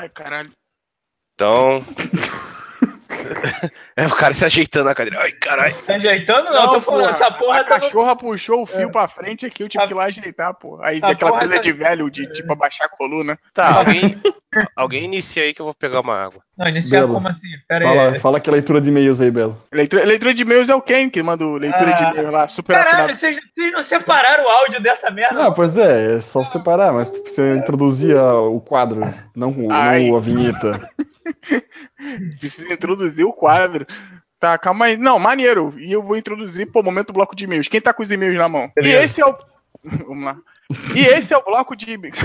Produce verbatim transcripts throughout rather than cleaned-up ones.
Ai, caralho. Então... É o cara se ajeitando na cadeira. Ai, caralho. Se ajeitando não, não tô falando, essa porra a tá... cachorra puxou o fio é. pra frente aqui, eu tive a... que ir lá ajeitar, pô. Aí essa daquela coisa tá... de velho, de tipo abaixar a coluna. Tá, alguém, alguém inicia aí que eu vou pegar uma água. Não, iniciar como assim? Pera fala, aí. Fala que é leitura de e-mails aí, Belo. Leitura, leitura de e-mails é o Ken que manda leitura ah, de e-mails lá, super caralho, afinado. Vocês, vocês não separaram o áudio dessa merda? Não, pois é, é só separar, mas você introduzia o quadro, não, não a vinheta. Precisa introduzir o quadro. Tá, calma aí. Não, maneiro. E eu vou introduzir, pô, momento bloco de e-mails. Quem tá com os e-mails na mão? Beleza. E esse é o... Vamos lá. E esse é o bloco de e-mails.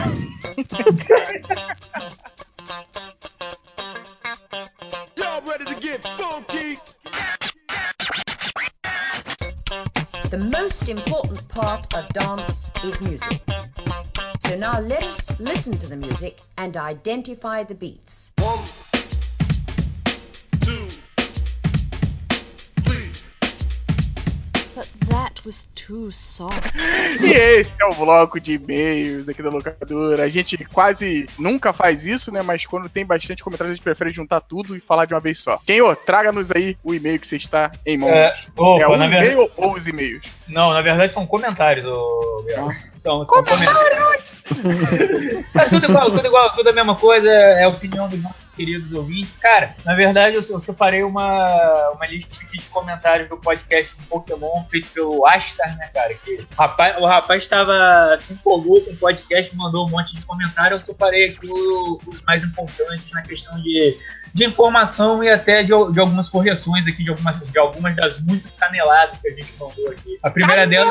The most important part of dance is music. So now let us listen to the music and identify the beats. One, two, three. But that was too soft. E esse é o bloco de e-mails aqui da locadora. A gente quase nunca faz isso, né? Mas quando tem bastante comentário, a gente prefere juntar tudo e falar de uma vez só. Quem, ô, traga-nos aí o e-mail que você está em mãos. É, opa, é o na e-mail verdade... ou os e-mails? Não, na verdade são comentários, ô... São, são comentários! É tudo igual, tudo igual, tudo a mesma coisa, é a opinião dos nossos queridos ouvintes. Cara, na verdade eu, eu separei uma, uma lista aqui de comentários do podcast do Pokémon feito pelo Astar, né, cara? Que o rapaz, o rapaz tava, se empolgou com o podcast, mandou um monte de comentário. Eu separei aqui o, os mais importantes na questão de, de informação e até de, de algumas correções aqui, de algumas, de algumas das muitas caneladas que a gente mandou aqui. A primeira delas...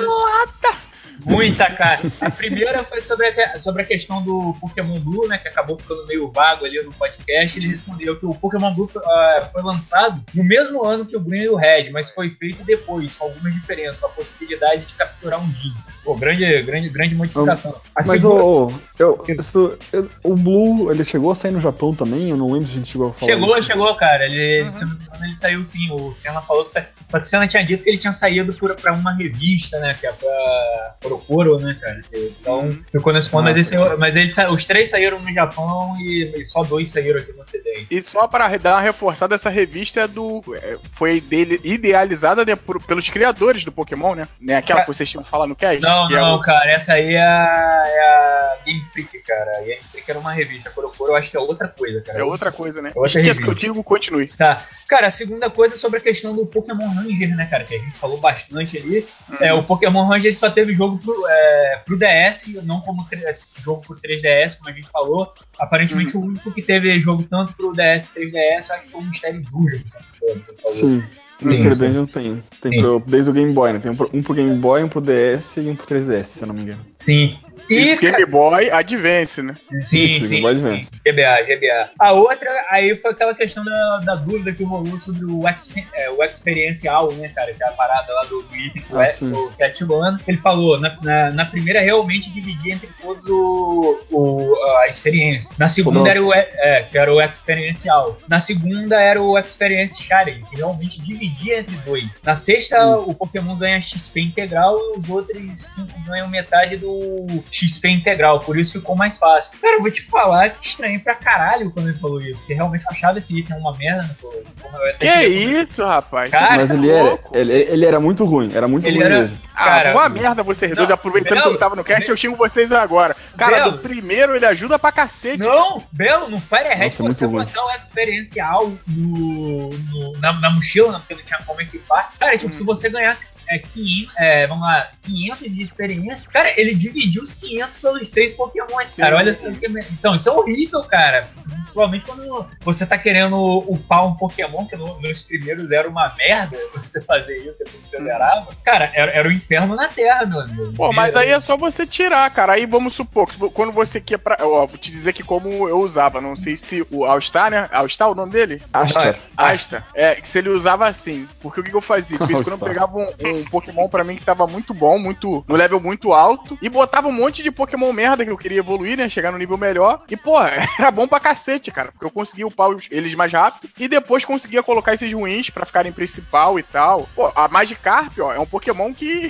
Muita, cara. A primeira foi sobre a, sobre a questão do Pokémon Blue, né? Que acabou ficando meio vago ali no podcast. Ele respondeu que o Pokémon Blue uh, foi lançado no mesmo ano que o Green e o Red, mas foi feito depois, com algumas diferenças, com a possibilidade de capturar um Jynx. Pô, grande, grande, grande modificação. A mas segunda... o, eu, isso, eu, o Blue, ele chegou a sair no Japão também? Eu não lembro se a gente chegou a falar Chegou, isso. chegou, cara. Ele, uhum. Se eu não me engano, ele saiu sim. O Senna falou que saiu. Só que o Senna tinha dito que ele tinha saído por, pra uma revista, né? Que é pra... Procuro, né, cara? Então, hum. ficou nesse ponto, mas, esse, mas eles, os três saíram no Japão e, e só dois saíram aqui no Ocidente. E só para dar uma reforçada, essa revista é do, foi dele, idealizada, né, por, pelos criadores do Pokémon, né? né aquela que vocês tinham falado no cast? Não, não, é o... cara, essa aí é a, é a Game Freak, cara. A Game Freak era uma revista, Procuro, eu acho que é outra coisa, cara. É outra coisa, né? É outra Esqueça que eu digo, continue. Tá. Cara, a segunda coisa é sobre a questão do Pokémon Ranger, né, cara? Que a gente falou bastante ali. Uhum. É, o Pokémon Ranger só teve jogo pro, é, pro D S, não como jogo pro três D S, como a gente falou. Aparentemente uhum. o único que teve jogo tanto pro D S e três D S, acho que foi o Mistério Dungeon. Sim. O Mystery Dungeon tem. Tem pro, desde o Game Boy, né? Tem um pro, um pro Game Boy, um pro D S e um pro três D S, se eu não me engano. Sim. E Game Boy Advance, né? Sim, Isso, sim, Game Boy Advance. sim. G B A, G B A. A outra, aí foi aquela questão da, da dúvida que rolou sobre o, exper, é, o Experiencial, né, cara? Que é a parada lá do item do, ah, do Cativano. Ele falou, na, na, na primeira realmente dividia entre todos o, o, a experiência. Na segunda era o, é, que era o Experiencial. Na segunda era o Experience Sharing, que realmente dividia entre dois. Na sexta, Isso. o Pokémon ganha X P integral e os outros cinco ganham metade do X P integral, por isso ficou mais fácil. Cara, eu vou te falar que estranhei pra caralho quando ele falou isso, porque realmente eu achava esse item uma merda. Pô, que isso, rapaz? Cara, mas ele era, ele, ele era muito ruim, era muito ele ruim era... mesmo. Cara, ah, uma merda vocês dois, aproveitando Belo, que eu não tava no cast, Belo, eu xingo vocês agora. Cara, Belo, do primeiro ele ajuda pra cacete. Não, Belo, no Fire Red você botar o experiencial no, no, na, na mochila, né, porque não tinha como equipar. Cara, tipo, hum. se você ganhasse é, quinhentos, é, vamos lá, quinhentos de experiência, cara, ele dividiu os quinhentos pelos seis Pokémons, cara. Sim, olha sim. Que... Então, isso é horrível, cara. Principalmente quando você tá querendo upar um Pokémon, que no, nos primeiros era uma merda você fazer isso, depois você zerava. Cara, era, era o inferno na Terra, meu amigo. Pô, mas aí é só você tirar, cara. Aí vamos supor que quando você quer pra... Ó, vou te dizer que como eu usava, não sei se o All-Star, né? All-Star, o nome dele? Astar. Astar. É, que se ele usava assim. Porque o que, que eu fazia? Porque quando eu pegava um, um Pokémon pra mim que tava muito bom, muito no level muito alto, e botava um monte de Pokémon merda que eu queria evoluir, né? Chegar no nível melhor. E, pô, era bom pra cacete, cara. Porque eu conseguia upar eles mais rápido. E depois conseguia colocar esses ruins pra ficarem principal e tal. Pô, a Magikarp, ó, é um Pokémon que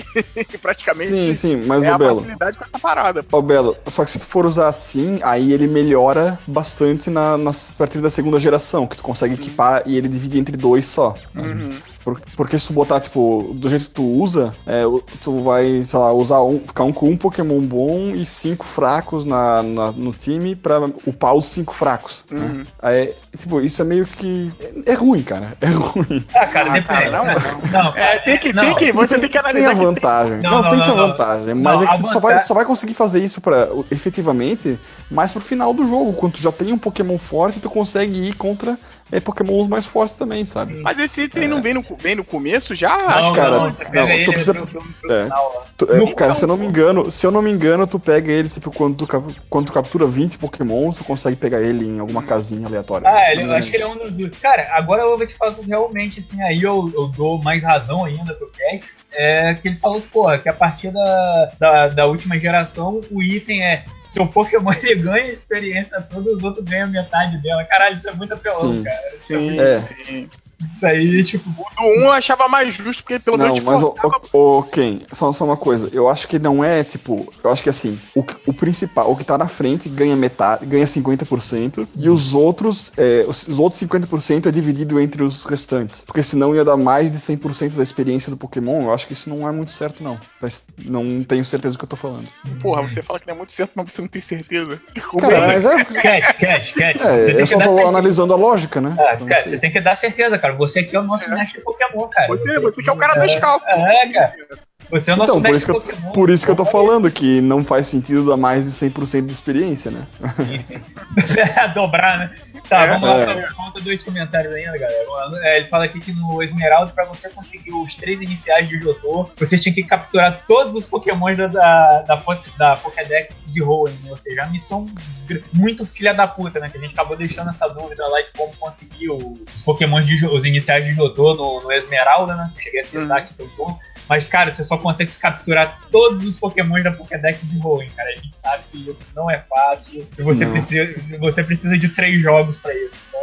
Praticamente. Sim, sim, mas é o a Belo. facilidade com essa parada. Ó, Belo, só que se tu for usar assim, aí ele melhora bastante na, nas, a partir da segunda geração, que tu consegue equipar e ele divide entre dois só. Uhum. Por- Porque se tu botar, tipo, do jeito que tu usa, é, o- tu vai, sei lá, usar um, ficar um com um Pokémon bom e cinco fracos na, na- no time pra upar os cinco fracos. Uhum. Né? Aí, tipo, isso é meio que. É, é ruim, cara. É ruim. Ah, cara, Ah, depende. cara, não, não, não, É, tem que, não. tem que, você tem que Tem analisar a que vantagem. Não, Não, não, tem não, sua não. vantagem. Mas Não, é que a tu só vantagem- vai, só vai conseguir fazer isso pra, efetivamente mais pro final do jogo. Quando tu já tem um Pokémon forte, tu consegue ir contra é, Pokémons mais fortes também, sabe? Mas esse item não vem no, vem no começo já? Não, Acho que cara, não, você pega não, tu ele precisa- pro, pro, pro é. final lá. Tu- é, No- cara, se eu não me engano, se eu não me engano, tu pega ele, tipo, quando tu, cap- quando tu captura vinte Pokémons, tu consegue pegar ele em alguma casinha aleatória. Ah, Se ele, não eu me acho que ele é engano. um dos dois. Cara, agora eu vou te falar que realmente, assim, aí eu, eu dou mais razão ainda pro Cash. É que ele falou, porra, que a partir da, da, da última geração, o item é. Seu Pokémon ele ganha experiência toda, os outros ganham metade dela. Caralho, isso é muito apelão, Sim. cara. Isso, é Sim, muito- É. sim. isso aí, tipo. O do um eu achava mais justo, porque pelo menos Não, te mas o, forçava- o, o Ken, só, só uma coisa, eu acho que não é, tipo, eu acho que assim, o, que- o principal, o que tá na frente ganha metade, ganha cinquenta por cento, e os outros, é, os, os outros cinquenta por cento é dividido entre os restantes, porque senão ia dar mais de cem por cento da experiência do Pokémon, eu acho que isso não é muito certo não, mas não tenho certeza do que eu tô falando. Porra, você fala que não é muito certo, mas você não tem certeza. Como Cara, é? mas é, Cash, Cash, Cash. é, você tem eu que só dar tô certeza. analisando a lógica, né? Ah, Então, cara, assim, você tem que dar certeza, cara. Você aqui é o nosso mestre Pokémon, cara. Você, você que é o cara dos cálculos. É, cara. Você é o nosso Então, por mestre isso, que eu, Pokémon. por isso que eu tô falando que não faz sentido dar mais de cem por cento de experiência, né? Sim, sim. Dobrar, né? Tá, É, vamos lá. é. pra- Falta dois comentários ainda, galera. É, ele fala aqui que no Esmeralda, pra você conseguir os três iniciais de Jotô, você tinha que capturar todos os Pokémons da, da, da, Po- da Pokédex de Hoenn. Ou seja, a missão gr- muito filha da puta, né? Que a gente acabou deixando essa dúvida lá de como conseguir o- os Pokémons, de, Jo- os iniciais de Jotô no, no Esmeralda, né? Cheguei a citar que tem bom. Mas, cara, você só consegue capturar todos os Pokémons da Pokédex de Hoenn, cara. A gente sabe que isso não é fácil. E você, Não. precisa, você precisa de três jogos pra isso. Então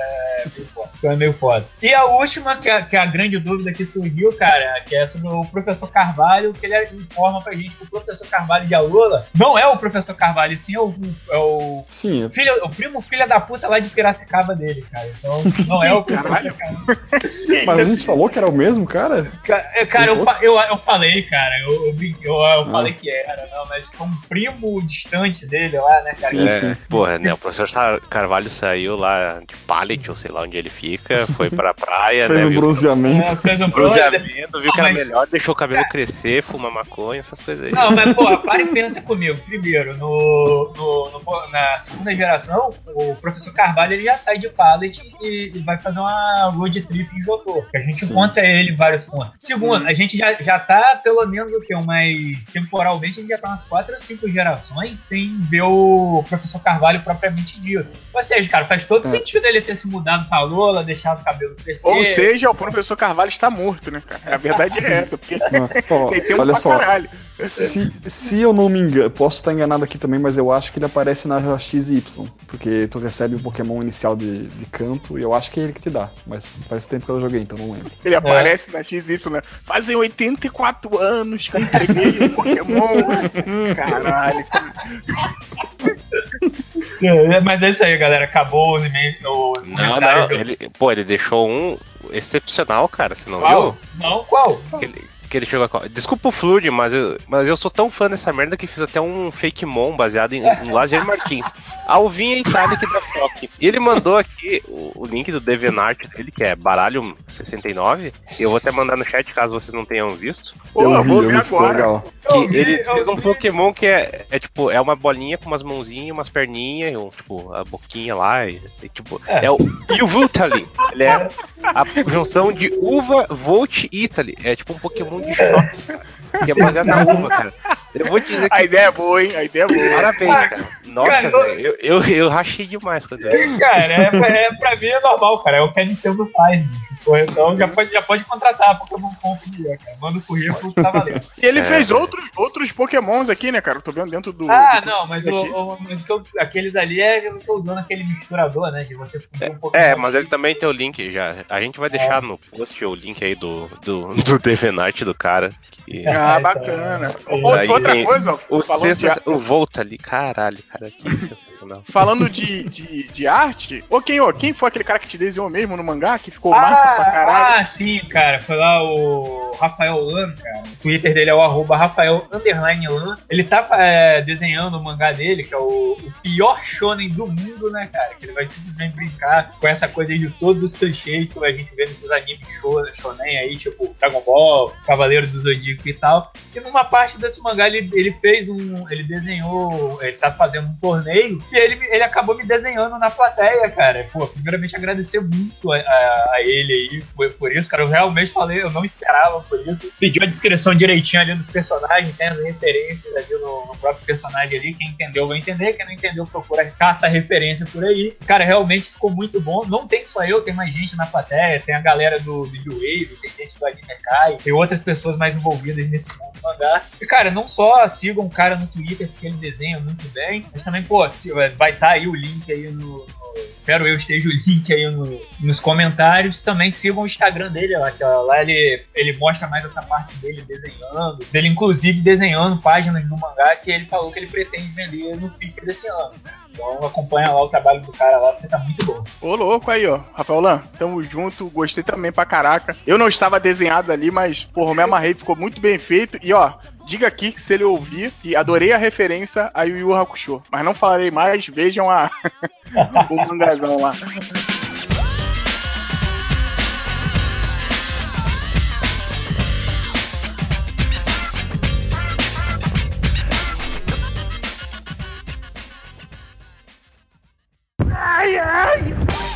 é meio foda. Então é meio foda. E a última, que é, que é a grande dúvida que surgiu, cara, que é sobre o Professor Carvalho, que ele informa pra gente que o Professor Carvalho de Alola não é o Professor Carvalho, sim é o, é o, Sim, filho, o primo filho da puta lá de Piracicaba dele, cara. Então não é o Professor Caralho. Carvalho. mas a gente falou que era o mesmo, cara? Ca- é, Cara, eu, fa- eu, eu falei, cara, eu, eu, brin- eu, eu falei que era, não, mas foi um primo distante dele lá, né, cara? Sim, É, sim. porra, né? O professor Sa- Carvalho saiu lá de Pallet, ou sei lá onde ele fica, foi pra praia, Fez né? um viu bronzeamento. É, fez um bronze. bronzeamento, viu que era Mas- melhor, deixou o cabelo crescer, fumar maconha, essas coisas aí. Não, mas, porra, para e pensa comigo. Primeiro, no, no- no- na segunda geração, o professor Carvalho ele já sai de Pallet e, e vai fazer uma road trip em Jotô. Que a gente Sim. encontra ele em vários pontos. Segundo, a gente já, já tá, pelo menos, o que? Umas. Temporalmente, a gente já tá umas quatro ou cinco gerações sem ver o professor Carvalho propriamente dito. Ou seja, cara, faz todo É. sentido ele ter se mudado pra Lola, deixado o cabelo crescer. Ou seja, o professor Carvalho está morto, né, cara? A verdade é essa, porque Não, ó, ele tem um olha pra só, caralho. se, se eu não me engano, posso estar enganado aqui também, mas eu acho que ele aparece na X Y, porque tu recebe o Pokémon inicial de, de canto e eu acho que é ele que te dá, mas faz tempo que eu joguei, então não lembro. Ele aparece na X Y, né? Fazem oitenta e quatro anos que eu entreguei o Pokémon. Caralho, cara. É, mas é isso aí, galera. Acabou os e-mails. Os Não, comentários não, do- ele, pô, ele deixou um excepcional, cara, você não Qual? viu? Não, qual? Que ele, que ele chegou a... Desculpa o Flood, mas eu, mas eu sou tão fã dessa merda que fiz até um fake mon baseado em, em Lazer Martins. Alvinha Italic da Fock. E ele mandou aqui o, o link do DeviantArt dele, que é baralho sessenta e nove. Eu vou até mandar no chat caso vocês não tenham visto. Pô, eu eu vi, vou eu ver vi, ficou agora. legal. Que Eu vi, ele eu fez um vi. Pokémon que é, é tipo, é uma bolinha com umas mãozinhas e umas perninhas, e um, tipo, a boquinha lá, e, e, tipo, É. é, o Yveltal. Ele é a junção de uva, Volt e Italy. É tipo um Pokémon de choque, cara, que é baseado na uva, cara. Eu vou te dizer A que ideia é boa, hein? A ideia é boa. parabéns, cara. Nossa, Cara, velho, eu, eu, eu rachei demais quando eu... Cara, é, é, pra mim é normal, cara. É o que a Nintendo faz, bicho. Pô, então já pode, já pode contratar a Pokémon Company, né, cara. Manda o currículo que tá valendo. E ele É. fez outros, outros Pokémons aqui, né, cara? Eu tô vendo dentro do. Ah, do não, mas, o, o, mas que eu, aqueles ali é você usando aquele misturador, né? De você fundir um Pokémon. É, mas ele também tem o link já. A gente vai deixar no post o link aí do, do, do Devenart do cara. Que... Ah, bacana. Sim. Outra, Aí outra tem coisa, ó, O, falando, sensa... de, o Volta ali, caralho, cara, que sensacional. falando de, de, de arte, ô, quem, ô, quem foi aquele cara que te desenhou mesmo no mangá, que ficou massa pra caralho? Ah, sim, cara. Foi lá o Rafael Lan, cara. O Twitter dele é o arroba Rafael underline Lan. Ele tá é, desenhando o mangá dele, que é o, o pior shonen do mundo, né, cara? Que ele vai simplesmente brincar com essa coisa aí de todos os clichês que a gente vê nesses animes shonen aí, tipo Dragon Ball, Cavaleiro do Zodíaco e tal. E numa parte desse mangá ele, ele fez um... Ele desenhou... Ele tá fazendo um torneio e ele, ele acabou me desenhando na plateia, cara. Pô, primeiramente agradecer muito a, a, a ele aí por, por isso, cara. Eu realmente falei, eu não esperava por isso. Pediu a descrição direitinho ali dos personagens, tem as referências ali no, no próprio personagem ali. Quem entendeu vai entender, quem não entendeu procura caça a referência por aí. Cara, realmente ficou muito bom. Não tem só eu, tem mais gente na plateia, tem a galera do Videowave, tem gente do Anime Kai, tem outras pessoas mais envolvidas nesse mundo do mangá. E, cara, não só sigam o cara no Twitter, porque ele desenha muito bem, mas também, pô, vai estar aí o link aí no... no espero eu esteja o link aí no, nos comentários. Também sigam o Instagram dele, lá, que lá ele, ele mostra mais essa parte dele desenhando, dele inclusive desenhando páginas do mangá que ele falou que ele pretende vender no F I C desse ano, né? Então acompanha lá o trabalho do cara lá, porque tá muito bom. Ô, louco aí, ó. Rafael Lan, tamo junto, gostei também pra caraca. Eu não estava desenhado ali, mas, porra, eu me amarrei, ficou muito bem feito. E, ó, diga aqui que se ele ouvir, e adorei a referência a Yu Yu Hakusho. Mas não falarei mais, vejam a... o mangazão lá. Ai, ai!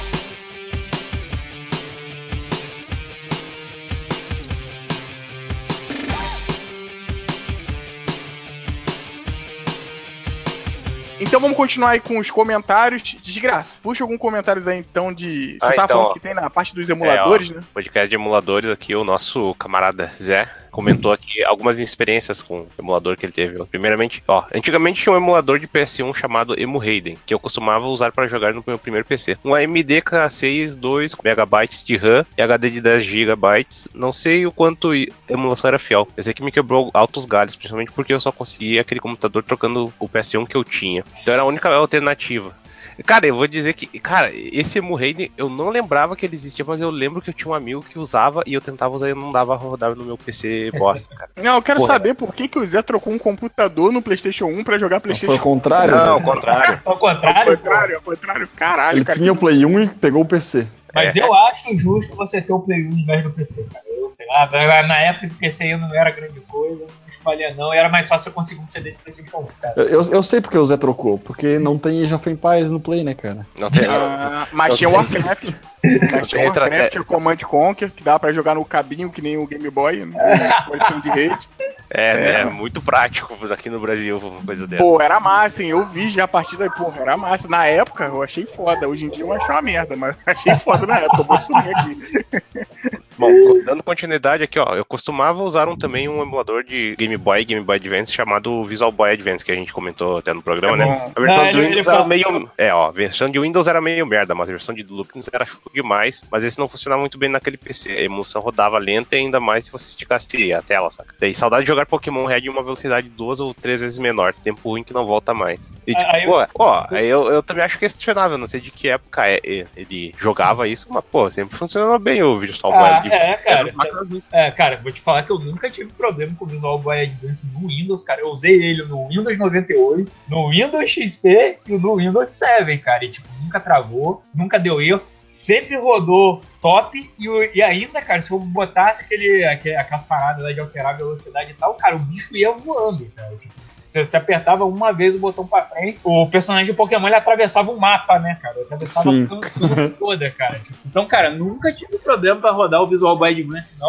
Então vamos continuar aí com os comentários. Desgraça, puxa alguns comentários aí então de... Você Ah, tá então, falando ó. que tem na parte dos emuladores, É, ó, né? podcast de emuladores aqui, o nosso camarada Zé comentou aqui algumas experiências com o emulador que ele teve. Primeiramente, ó, antigamente tinha um emulador de P S um chamado Emu Raiden, que eu costumava usar para jogar no meu primeiro P C. Um A M D K seis, dois megabytes de RAM e H D de dez gigabytes. Não sei o quanto a emulação era fiel. Eu sei que me quebrou altos galhos, principalmente porque eu só conseguia aquele computador trocando o P S um que eu tinha. Então era a única alternativa. Cara, eu vou dizer que, cara, esse Emu Raiden, eu não lembrava que ele existia, mas eu lembro que eu tinha um amigo que usava e eu tentava usar e eu não dava rodar no meu P C bosta, cara. Não, eu quero Porra. saber por que, que o Zé trocou um computador no PlayStation um pra jogar Foi PlayStation ao contrário? Não, ao né? contrário. Ao Ao contrário, contrário, ao contrário. Caralho, Ele cara. tinha o Play um e pegou o P C. mas É. eu acho justo você ter o Play um em vez do P C, cara. Eu sei lá, na época que o P C ainda não era grande coisa, não espalha não, e era mais fácil eu conseguir um C D de PlayStation um, cara. Eu, eu sei porque o Zé trocou, porque não tem Age of Empires no Play, né, cara? Não tem. Ah, mas Eu tinha tenho- Warcraft. Mas tinha tenho tra- Warcraft, tinha Command Conquer, que dava pra jogar no cabinho, que nem o Game Boy, né? Coleção de rede. É, É. é muito prático aqui no Brasil, uma coisa dessa. Pô, era massa, hein? Eu vi já a partir daí, porra, era massa. Na época, eu achei foda. Hoje em dia eu acho uma merda, mas achei foda na época. Eu vou sumir aqui. Bom, dando continuidade aqui, ó, eu costumava usar um, também um emulador de Game Boy e Game Boy Advance chamado Visual Boy Advance, que a gente comentou até no programa, É né? bom. A versão Ah, do ele- Windows ele era fala- meio... É, ó, a versão de Windows era meio merda, mas a versão de Linux era chulo demais, mas esse não funcionava muito bem naquele P C. A emulação rodava lenta e ainda mais se você esticasse a tela, saca? Daí, saudade de jogar Pokémon Red em uma velocidade duas ou três vezes menor, tempo ruim que não volta mais. E, tipo, Aí eu- pô, ó, aí eu, eu também acho questionável, não sei de que época é- é- ele jogava isso, mas, pô, sempre funcionava bem o Visual Boy Ah, Advance. é, cara. As máquinas muito- É, cara, vou te falar que eu nunca tive problema com o Visual Boy Advance no Windows, cara. Eu usei ele no Windows noventa e oito, no Windows X P e no Windows sete, cara. E, tipo, nunca travou, nunca deu erro. Sempre rodou top e, o- e ainda, cara, se eu botasse aquele, aquele, aquelas paradas lá de alterar a velocidade e tal, cara, o bicho ia voando, cara. Tipo, você, você apertava uma vez o botão pra frente, o personagem de Pokémon ele atravessava o mapa, né, cara? Ele atravessava Sim. tudo, tudo toda, cara. Tipo, então, cara, nunca tive problema pra rodar o Visual Boy Advance, não.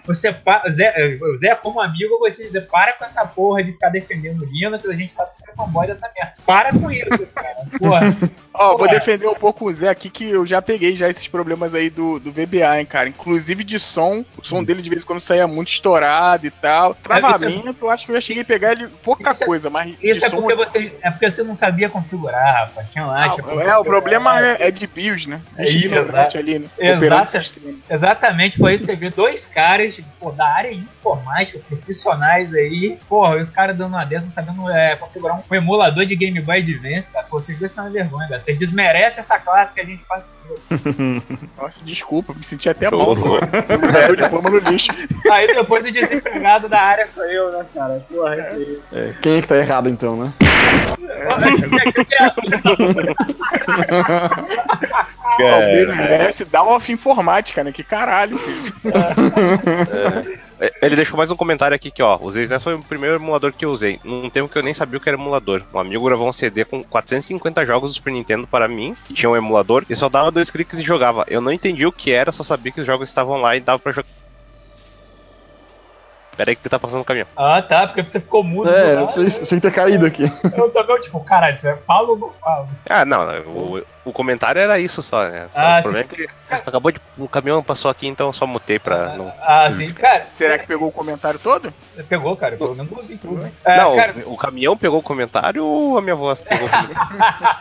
você pa... Zé, Zé, como amigo, eu vou te dizer, para com essa porra de ficar defendendo o Linux, a gente sabe que você é fanboy dessa merda. Para com isso, cara. Porra. Ó, oh, vou defender um pouco o Zé aqui, que eu já peguei já esses problemas aí do, do V B A, hein, cara. Inclusive de som, o som dele de vez em quando saía muito estourado e tal. Travamento, eu acho que eu já cheguei a pegar ele pouca isso coisa, mas isso é som... porque você é porque você não sabia configurar, rapaz. Tinha lá, não, é, o problema é, é de BIOS, né? É isso, ali, né? Exata, exatamente, por isso você vê dois caras, pô, da área informática, profissionais aí, porra, e os caras dando uma dessa, sabendo é, configurar um, um emulador de Game Boy Advance, cara. Pô, vocês dois são uma vergonha, cara. Vocês desmerecem essa classe que a gente participa. Nossa, desculpa, me senti até mal. Eu diploma no lixo. Aí depois o desempregado da área sou eu, né, cara? Porra, isso aí. É, quem é que tá errado então, né? Alguém merece dar off informática, né? Que caralho, filho. É, ele deixou mais um comentário aqui que, ó, o Z S N E S foi o primeiro emulador que eu usei. Num tempo que eu nem sabia o que era emulador. Um amigo gravou um C D com quatrocentos e cinquenta jogos do Super Nintendo para mim, que tinha um emulador, e só dava dois cliques e jogava. Eu não entendi o que era, só sabia que os jogos estavam lá e dava pra jogar. Pera aí que tá passando o caminhão. Ah, tá, porque você ficou mudo. É, eu tinha que ter caído aqui. Eu também, tipo, caralho, você fala ou não fala? Ah, não, o, o comentário era isso só, né? Só Ah, o problema sim. É que acabou de. O caminhão passou aqui, então eu só mutei pra não. Ah, sim, cara. Será que pegou o comentário todo? Pegou, cara, pelo menos ouvi tudo. É, não, cara... o, o caminhão pegou o comentário ou a minha voz pegou o comentário?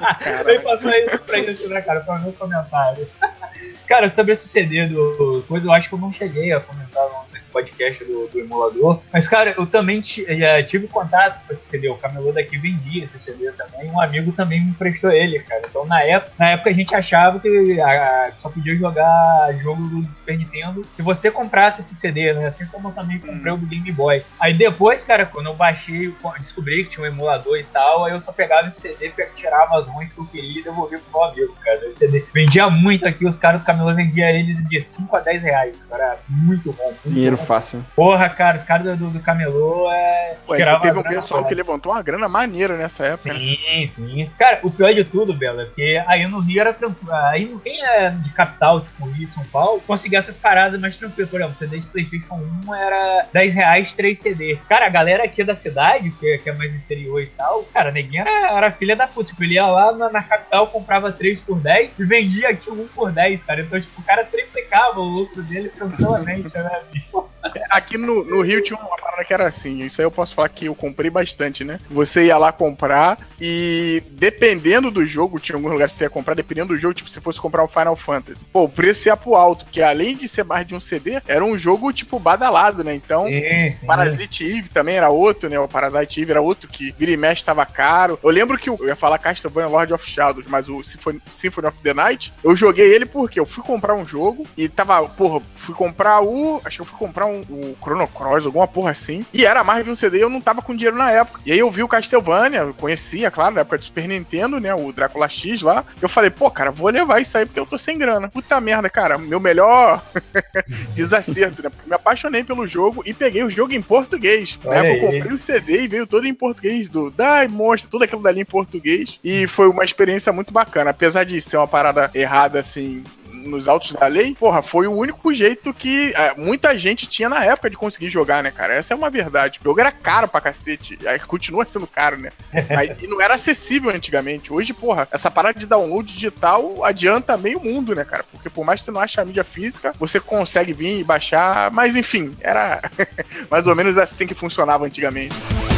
Vem passar isso pra isso, né, cara? Foi o meu comentário. Cara, sobre esse C D do coisa, eu acho que eu não cheguei a comentar nesse podcast do, do emulador. Mas, cara, eu também já tive contato com esse C D. O camelô daqui vendia esse C D também. Um amigo também me emprestou ele, cara. Então, na época, na época a gente achava que a, só podia jogar jogo do Super Nintendo se você comprasse esse C D, né? Assim como eu também comprei o do Game Boy. Aí depois, cara, quando eu baixei, descobri que tinha um emulador e tal, aí eu só pegava esse C D, tirava as ruins que eu queria e devolvia pro meu amigo, cara. Esse C D vendia muito aqui, os caras do camelô vendiam eles de cinco a dez reais, cara. Muito bom. Muito Dinheiro bom. fácil. Porra, cara, os caras do, do camelô é... Ué, teve um pessoal que levantou uma grana maneira nessa época. Sim, né? Sim. Cara, o pior de tudo, Bela, é porque aí no Rio era tranquilo. Aí não quem é de capital, tipo Rio e São Paulo, conseguia essas paradas mais tranquilo. Por exemplo, C D de PlayStation um era dez reais, três C D. Cara, a galera aqui da cidade, que, que é mais interior e tal, cara, neguinho era, era filha da puta. Tipo, ele ia lá na, na capital, comprava três por dez e vendia aqui um por dez, cara. Então, tipo, o cara triplicava o lucro dele tranquilamente, né, bicho? Aqui no, no Rio tinha uma parada que era assim, isso aí eu posso falar que eu comprei bastante, né? Você ia lá comprar e dependendo do jogo, tinha alguns lugares que você ia comprar, dependendo do jogo, tipo, se fosse comprar o Final Fantasy, pô, o preço ia pro alto, porque além de ser mais de um C D, era um jogo, tipo, badalado, né? Então, sim, sim. Parasite Eve também era outro, né? O Parasite Eve era outro que vira e mexe tava caro. Eu lembro que eu ia falar Castlevania Lord of Shadows, mas o Symphony, Symphony of the Night, eu joguei ele porque eu fui comprar um jogo e tava, porra, fui comprar o... Acho que eu fui comprar um, o Chrono Cross, alguma porra assim, e era mais de um C D e eu não tava com dinheiro na época. E aí eu vi o Castlevania, eu conhecia, claro, na época do Super Nintendo, né? O Drácula X lá. Eu falei, pô, cara, vou levar isso aí porque eu tô sem grana. Puta merda, cara, meu melhor desacerto, né? Porque me apaixonei pelo jogo e peguei o jogo em português. Na época eu comprei o C D e veio todo em português, do Dai Monstro, tudo aquilo dali em português. E foi uma experiência muito bacana. Apesar de ser uma parada errada, assim, nos autos da lei, porra, foi o único jeito que é, muita gente tinha na época de conseguir jogar, né, cara? Essa é uma verdade. O jogo era caro pra cacete. Aí continua sendo caro, né? Aí, e não era acessível antigamente. Hoje, porra, essa parada de download digital adianta meio mundo, né, cara? Porque por mais que você não ache a mídia física, você consegue vir e baixar. Mas enfim, era mais ou menos assim que funcionava antigamente.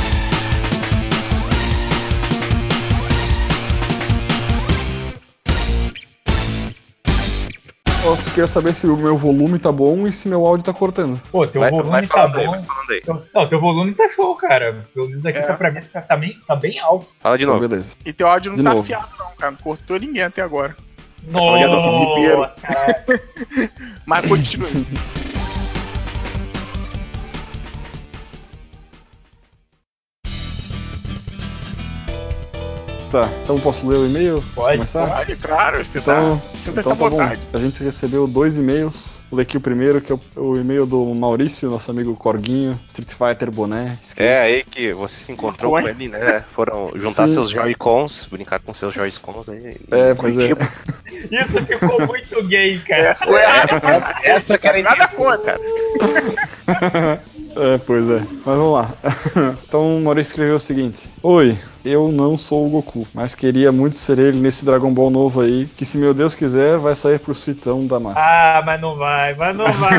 Eu queria saber se o meu volume tá bom e se meu áudio tá cortando. Pô, teu Vai, volume vai tá aí, bom. aí. Não, teu volume tá show, cara. Pelo menos aqui É. tá, pra mim tá, tá, bem, tá bem alto. Fala de Então, novo. beleza. E teu áudio não De tá novo. afiado, não, cara. Não cortou ninguém até agora. Nossa, cara. Mas continue. Tá, então posso ler o e-mail? Posso Pode, começar? Pode, claro, você Então, tá. Sinta então essa tá bom. vontade. A gente recebeu dois e-mails. Vou ler aqui o primeiro, que é o, o e-mail do Maurício, nosso amigo Corguinho, Street Fighter Boné. skate. É aí que você se encontrou Foi. com ele, né? Foram juntar Sim. seus Joy-Cons, brincar com seus Joy-Cons aí. É, pois é. Isso ficou muito gay, cara. Ué, essa, essa que era nada contra. É, pois é. Mas vamos lá. Então o Maurício escreveu o seguinte: Oi, eu não sou o Goku, mas queria muito ser ele nesse Dragon Ball novo aí, que se meu Deus quiser, vai sair pro suitão da massa. Ah, mas não vai, mas não vai.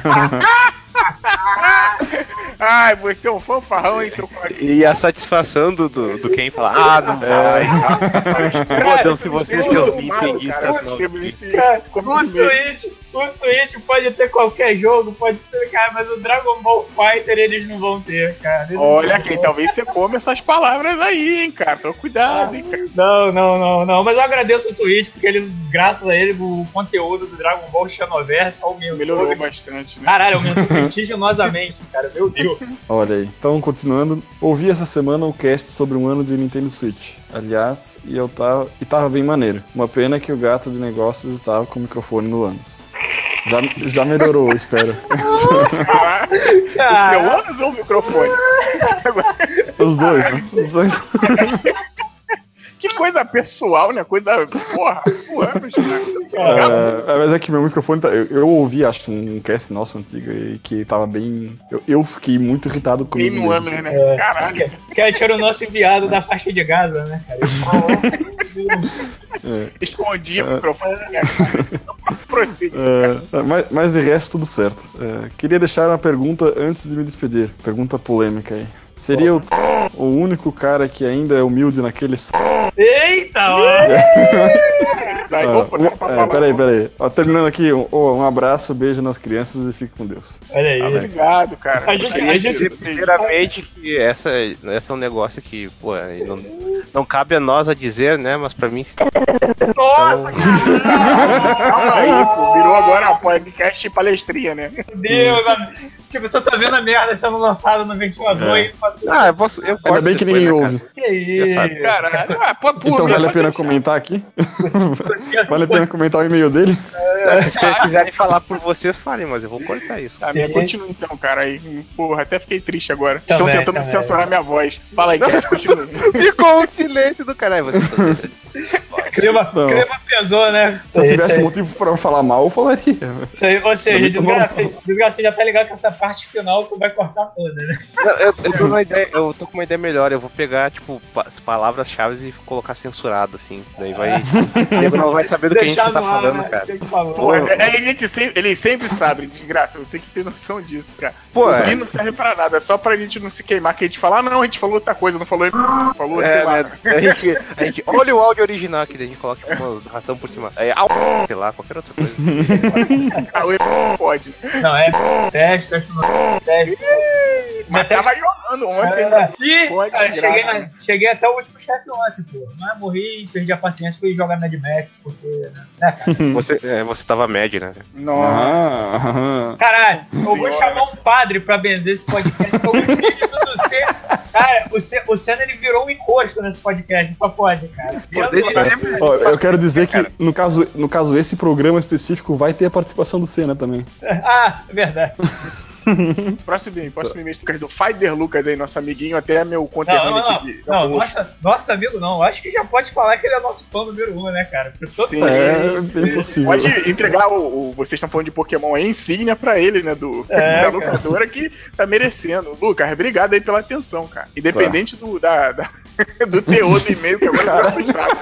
Ai, você é um fanfarrão, hein, seu pai? E a satisfação do, do, do quem fala, ah, não vai. Fodam-se vocês, seus nintendistas. O Switch, o Switch pode ter qualquer jogo, pode ter, cara, mas o Dragon Ball Fighter eles não vão ter, cara. Eles Olha, quem talvez você come essas palavras aí, hein, cara. Então cuidado, hein, cara. Não, não, não, não. Mas eu agradeço o Switch, porque eles, graças a ele, o conteúdo do Dragon Ball Xenoverse aumentou. Melhorou bastante, né? Caralho, aumentou vertiginosamente, cara. Meu Deus. Olha aí. Então, continuando, ouvi essa semana o cast sobre um ano de Nintendo Switch. Aliás, e eu tava, e tava bem maneiro. Uma pena que o gato de negócios estava com o microfone no ânus. Já, já melhorou, espero. O seu ânus ou o microfone? Os dois, né? Os dois. Que coisa pessoal, né? Coisa, porra, anos, é, mas é que meu microfone tá, eu, eu ouvi, acho, um cast nosso antigo e que tava bem. Eu, eu fiquei muito irritado com ele. Bem no ano, né? É, caralho. Que a gente era o nosso enviado da faixa de Gaza, né, cara? É. Escondia é. o microfone, né? É, mas, mas de resto, tudo certo. É, queria deixar uma pergunta antes de me despedir. Pergunta polêmica aí. Seria o, o único cara que ainda é humilde naquele... Eita, olha! ah, é, peraí, peraí. Ó, terminando aqui, um, um abraço, beijo nas crianças e fique com Deus. Olha aí. Obrigado, cara. A gente, a gente... Primeiramente, que essa, essa é um negócio que, pô, não, não cabe a nós a dizer, né? Mas pra mim... Nossa, então... Calma aí, pô. Virou agora a podcast palestrinha, né? Meu Deus, amigo. Tipo, você tá vendo a merda sendo lançada no ventilador é. e... Ah, eu posso... Eu Ainda bem que ninguém ouve. Que isso? Caralho. Ah, pô, pô, então vale a pena comentar aqui? Vale a pena comentar o e-mail dele? É, se vocês quiserem falar por vocês, falem, mas eu vou cortar isso. A minha continua então, cara. Aí, porra, até fiquei triste agora. Também, Estão tentando também. censurar minha voz. Fala aí, Cat, continua. Ficou um silêncio do caralho. Você Clima, clima pesou, né? Se eu tivesse motivo pra falar mal, eu falaria. Isso aí, ou seja, desgraça, desgraça já tá ligado com essa parte final que vai cortar toda, né? Não, eu, eu, tô uma ideia, eu tô com uma ideia melhor. Eu vou pegar, tipo, as palavras-chave e colocar censurado, assim. Daí vai. Ele não vai saber do que a gente tá falando, ar, cara. Pô, é, a gente sempre, ele sempre sabe, desgraça. Você que tem noção disso, cara. Pô, isso aqui é. não serve pra nada. É só pra gente não se queimar, que a gente fala, ah, não, a gente falou outra coisa, não falou, falou, é, sei lá. Né? A, gente, a gente olha o áudio original aqui, daí a gente coloca uma ração por cima. É, sei lá, qualquer outra coisa. Ah, pode. Não, é teste, teste, teste. Mas tava jogando ontem. É. Né? E pode, cara, cheguei, na, cheguei até o último chefe ontem, pô. Não é, morri, perdi a paciência, fui jogar Mad Max, porque, né, né cara? Você, é, você tava médio, né? Nossa. Caralho, eu vou chamar um padre pra benzer esse podcast, porque o espírito do Senna, cara, o Senna, o Senna ele virou um encosto nesse podcast, só pode, cara. É, ó, eu quero dizer que, no caso, no caso, esse programa específico vai ter a participação do Senna também. Ah, é verdade. Próximo e-mail, próximo e-mail do Fider Lucas aí, nosso amiguinho, até meu conterrâneo não, não, não. aqui. Não, nossa, nosso amigo não, acho que já pode falar que ele é nosso fã número um, né, cara? Todo sim, é, sim, impossível. Pode entregar o, o. Vocês estão falando de Pokémon aí, insígnia pra ele, né? Do, é, da locadora que tá merecendo. Lucas, obrigado aí pela atenção, cara. Independente tá. do, da, da, do teor do e-mail, que agora tá frustrado.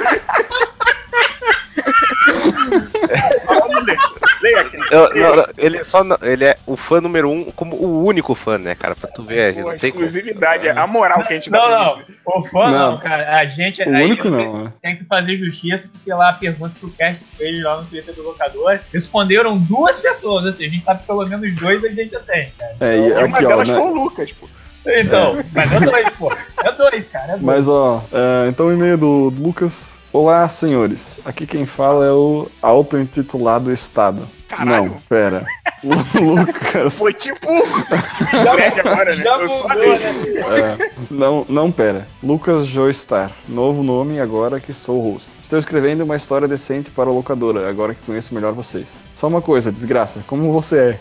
Vamos ler. Leia aqui. Eu, não, não, ele, só, ele é o fã número um, como o único fã, né, cara? Pra tu ver. Pô, a a exclusividade, como... a moral que a gente não, dá. Não, não. O fã não, não, cara. A gente o único não, né? Tem que fazer justiça, porque lá a pergunta que o Cast fez lá no Twitter do locador, responderam duas pessoas, assim. A gente sabe que pelo menos dois a gente já tem, cara. É, então, e uma aqui, delas ó, foi né? o Lucas, pô. Então, é. mas é dois, pô. É dois, cara. É dois. Mas, ó, é, então o e-mail do, do Lucas. Olá, senhores. Aqui quem fala é o auto-intitulado Estado. Caralho. Não, pera. O Lucas. Foi tipo. Já, agora, né? Já Eu mudou, só né? É, não, não, pera. Lucas Joestar. Novo nome agora que sou host. Estou escrevendo uma história decente para a locadora, agora que conheço melhor vocês. Só uma coisa, desgraça. Como você é?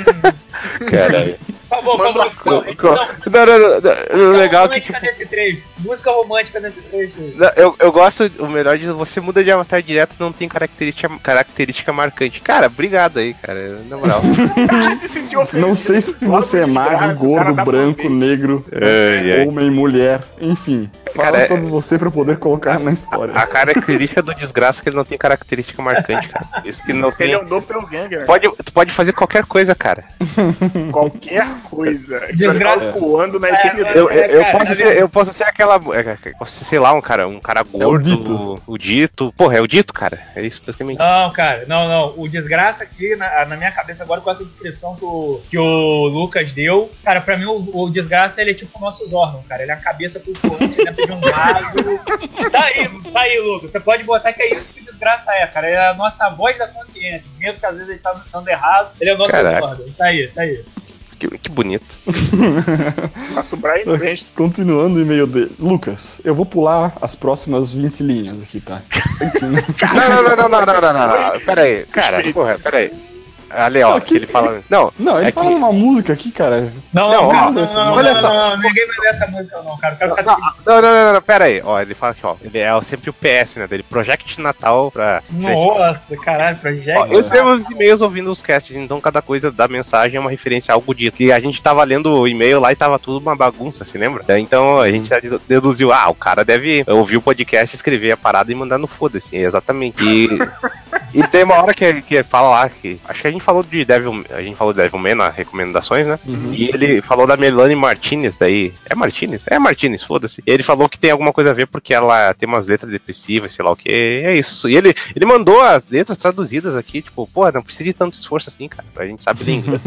Caralho. Tá bom, tá bom. Não, não, não, não, legal que tipo... nesse trecho. música romântica nesse trecho. Não, Eu, eu gosto, o melhor de você muda de avatar direto, não tem característica, característica marcante. Cara, obrigado aí, cara, na moral. Não sei se você é magro, gordo, branco, negro, Ai, ai. homem, mulher, enfim. Fala Cara, sobre você pra poder colocar na história. A característica do desgraça é que ele não tem característica marcante, cara. Isso que não tem. Ele é um doppelganger. Pode, tu pode fazer qualquer coisa, cara. Qualquer coisa. Desgraça. Voando na É, eternidade. Eu, eu, eu cara, posso ser, eu posso ser aquela. é, Posso ser, sei lá, um cara, um cara gordo. Dito. O dito. Porra, é o dito, cara. É isso basicamente. Não, cara, não, não. O desgraça aqui, na, na minha cabeça agora, com essa descrição que o, que o Lucas deu, cara, pra mim o, o desgraça ele é tipo o nosso Zorro, cara. Ele é a cabeça flutuante dentro de um vaso. Tá aí, tá aí, Lucas. Você pode botar que é isso que desgraça é, cara. Ele é a nossa voz da consciência. Mesmo que às vezes ele tá dando errado, ele é o nosso Caraca. Zorro. Tá aí, tá aí. Que, que bonito. Nossa, o Brian Cranston. Continuando o e-mail dele. Lucas, eu vou pular as próximas vinte linhas aqui, tá? Não, não, não, não, não, não, não, não. Pera aí, cara, porra, pera aí. Ali, ó, que ele fala. Não, Não, ele é fala que- uma música aqui, cara. Não, Não, não, cara, ó, não, não, não, olha não, só. não, não, ninguém vai ver essa música, não, cara. O cara Não, fica não, não, não, não, não, pera aí. Ó, ele fala aqui, ó. Ele é sempre o P S, né? Dele. Project Natal pra. Nossa, caralho, projeto. Ó, eu escrevo os e-mails ouvindo os casts, então cada coisa da mensagem é uma referência a algo dito. E a gente tava lendo o e-mail lá e tava tudo uma bagunça, se lembra? Então a gente deduziu, ah, o cara deve ouvir o podcast, escrever a parada e mandar no foda-se. Exatamente. E, e tem uma hora que, que fala lá que. Acho que a gente falou de Devil. A gente falou de Devil May nas recomendações, né? Uhum. E ele falou da Melanie Martinez daí. É Martinez? É Martinez, foda-se. Ele falou que tem alguma coisa a ver porque ela tem umas letras depressivas, sei lá o que. É isso. E ele, ele mandou as letras traduzidas aqui, tipo, porra, não precisa de tanto esforço assim, cara. A gente sabe ler inglês.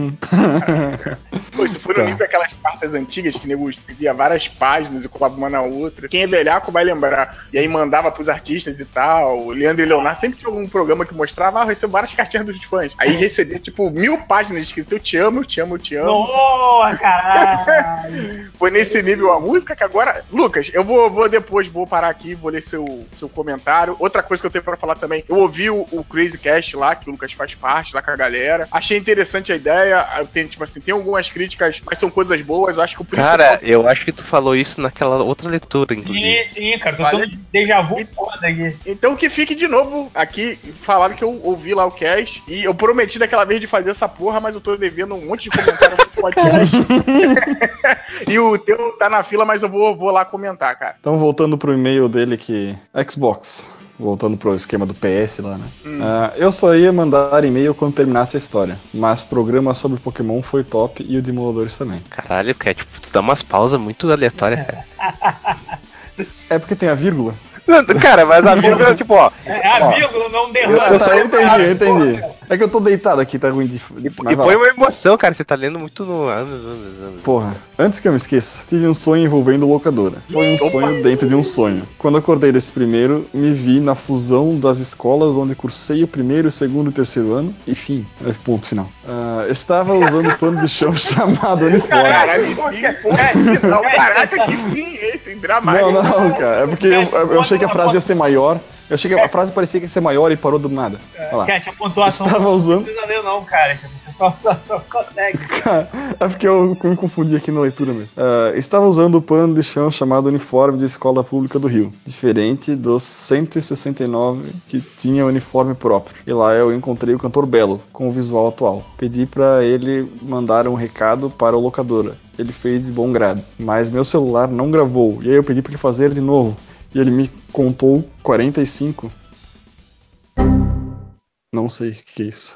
Pô, isso foi no nível aquelas cartas antigas que o nego escrevia várias páginas e colava uma na outra. Quem é velhaco vai lembrar. E aí mandava pros artistas e tal. O Leandro e Leonardo sempre tinha algum programa que mostrava, ah, recebo várias cartinhas dos fãs. Aí recebia, tipo, mil páginas escritas, eu te amo, eu te amo, eu te amo. Nossa, caralho. Foi nesse nível a música que agora... Lucas, eu vou, vou depois, vou parar aqui, vou ler seu, seu comentário. Outra coisa que eu tenho pra falar também, eu ouvi o, o Crazy Cast lá, que o Lucas faz parte, lá com a galera. Achei interessante a ideia. Eu tenho, tipo assim, tem algumas críticas, mas são coisas boas. Eu acho que o principal... Cara, eu acho que tu falou isso naquela outra leitura, inclusive. Sim, sim, cara. Tô Valeu. todo déjà vu foda aqui. Então que fique de novo aqui, falaram que eu ouvi lá o cast, e eu prometi daquela vez de fazer essa porra, mas eu tô devendo um monte de comentário no podcast. E o teu tá na fila, mas eu vou, vou lá comentar, cara. Então, voltando pro e-mail dele que... Xbox. Voltando pro esquema do P S lá, né? Hum. Ah, eu só ia mandar e-mail quando terminasse a história. Mas programa sobre Pokémon foi top e o de emuladores também. Caralho, cara, tipo, tu dá umas pausas muito aleatórias, cara. É porque tem a vírgula? Não, cara, mas a vírgula, tipo, ó. É a Ó. vírgula, não Eu, derrama. tá, eu entendi, eu entendi. É que eu tô deitado aqui, tá ruim de... E, Mas e vai põe lá. uma emoção, cara. Você tá lendo muito no. anos, anos, anos. Porra, antes que eu me esqueça, tive um sonho envolvendo locadora. Foi um sonho dentro de um sonho. Quando acordei desse primeiro, me vi na fusão das escolas onde cursei o primeiro, o segundo e o terceiro ano. Enfim, é ponto final. Ah, eu estava usando pano de chão chamado uniforme. Caralho, que fim, porra, não, caraca, que fim esse, dramático. Não, não, cara. É porque eu, eu achei que a frase ia ser maior. Eu achei que a frase parecia que ia ser maior e parou do nada. Olha lá. Cat, a pontuação Estava não usando. precisa ler não, cara. Você só, só, só, só segue. É porque eu me confundi aqui na leitura mesmo. Ah, estava usando o pano de chão chamado uniforme de escola pública do Rio. Diferente dos cento e sessenta e nove que tinha uniforme próprio. E lá eu encontrei o cantor Belo, com o visual atual. Pedi pra ele mandar um recado para o locadora. Ele fez de bom grado. Mas meu celular não gravou. E aí eu pedi pra ele fazer de novo. E ele me contou quarenta e cinco. Não sei o que é isso.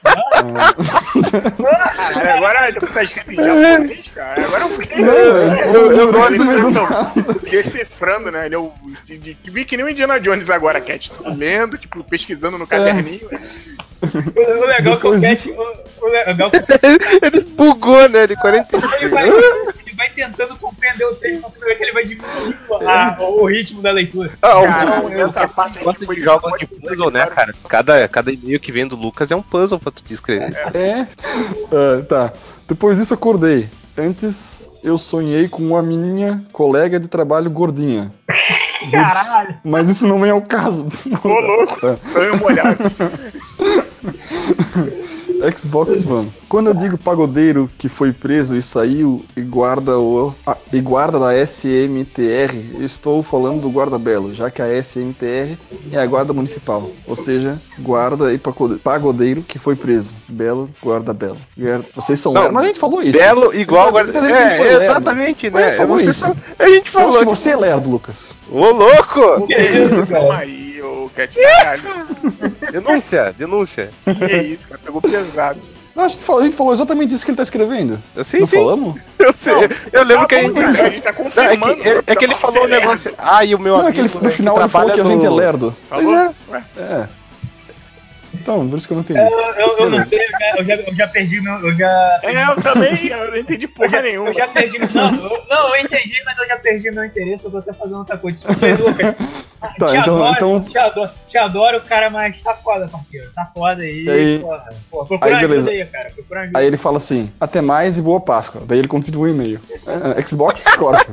Caralho, agora tá escrito em japonês, cara. Agora eu fiquei. Não, eu- eu gosto Ele mesmo. tá decifrando, né? Ele é o. De, de, vi que nem o Indiana Jones agora, Cat. Tô lendo, tipo, pesquisando no caderninho. O, o legal é que o Depois Cat. disso- O, o legal é que Ele bugou, né? Ele quarenta e ele cinco. vai, ele vai tentando compreender o texto, você vai ver que ele vai diminuindo a- o ritmo da leitura. Ah, o Caralho, eu essa parte aí gosta foi de de jogos pode- de puzzle, né, cara? Cada, cada e-mail que vem do Lucas é um puzzle pra tu descrever. É. Ah, tá. Depois disso acordei. Antes eu sonhei com a minha colega de trabalho gordinha. Caralho. Mas isso não vem ao caso. Ô, louco. Sonho molhado. Xbox One. Quando eu digo pagodeiro que foi preso e saiu e guarda, o, a, e guarda da S M T R, eu estou falando do guarda belo, já que a S M T R é a guarda municipal. Ou seja, guarda e pagodeiro que foi preso. Belo, guarda belo. Vocês são lerdos, mas a gente falou isso. Belo igual guarda... É, exatamente, né? A gente falou isso. A gente falou. Eu acho que você é lerdo, Lucas. Ô, louco! Que isso, calma aí, ô Cat caralho. Denúncia, denúncia. Que isso, cara, pegou pesado. Não, a, gente falou, a gente falou exatamente isso que ele tá escrevendo. Eu sei, Não sim. falamos? Eu sei. Não, eu lembro tá que a bom, gente... cara, a gente tá confirmando. Não, é que, é, é que ele falou um negócio... Ah, e o meu Não, amigo... é que ele, no né, final que ele falou que a no... gente é lerdo. Falou? Pois Ué. É. Então, por isso que eu não entendi. Eu, eu, eu não sei, eu já, eu já perdi meu. Eu já, É, eu também, eu não entendi eu porra já, nenhuma. eu já perdi. Não, eu, não, eu entendi, mas eu já perdi meu interesse. Eu tô até fazendo outra coisa. Desculpa aí, Lucas. Tá, te, então- adoro, então- te, adoro, te adoro, cara, mas tá foda, parceiro. Tá foda aí. E aí? Porra. Pô, procura Aí, beleza. ajuda aí, cara. Procura ajuda. Aí ele fala assim, até mais e boa Páscoa. Daí ele continua o e-mail. É, Xbox Scorpio.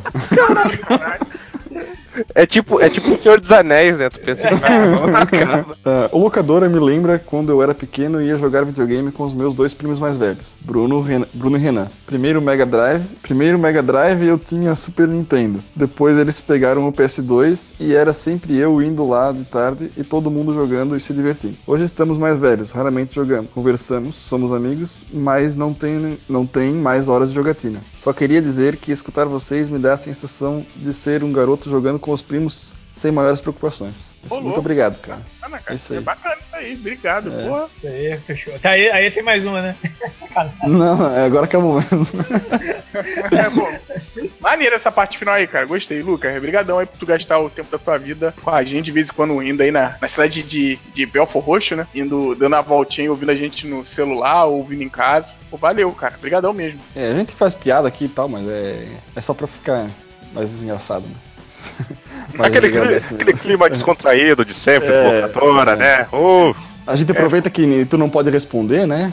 É tipo, é tipo o Senhor dos Anéis, né? Tu pensa que não acaba. Uh, o locadora me lembra quando eu era pequeno e ia jogar videogame com os meus dois primos mais velhos, Bruno, Ren- Bruno e Renan. Primeiro Mega Drive, primeiro Mega Drive eu tinha Super Nintendo. Depois eles pegaram o P S dois e era sempre eu indo lá de tarde e todo mundo jogando e se divertindo. Hoje estamos mais velhos, raramente jogamos, conversamos, somos amigos, mas não tem, não tem mais horas de jogatina. Só queria dizer que escutar vocês me dá a sensação de ser um garoto jogando com os primos sem maiores preocupações. Ô, Muito louco. obrigado, cara. Bacana, cara. Isso aí. É bacana isso aí, obrigado, É. porra. Isso aí, fechou. Tá, aí, aí tem mais uma, né? Não, é agora que é o momento. É, bom. Maneira essa parte final aí, cara. Gostei, Lucas. Obrigadão aí por tu gastar o tempo da tua vida com a gente, de vez em quando indo aí na, na cidade de, de Belfort Roxo, né? Indo, dando a voltinha, ouvindo a gente no celular, ouvindo em casa. Pô, valeu, cara. Obrigadão mesmo. É, a gente faz piada aqui e tal, mas é, é só pra ficar mais engraçado, né? Mas Aquele, a gente agradece aquele mesmo. clima descontraído de sempre, É, locadora, é. né? Uh. A gente aproveita que tu não pode responder, né?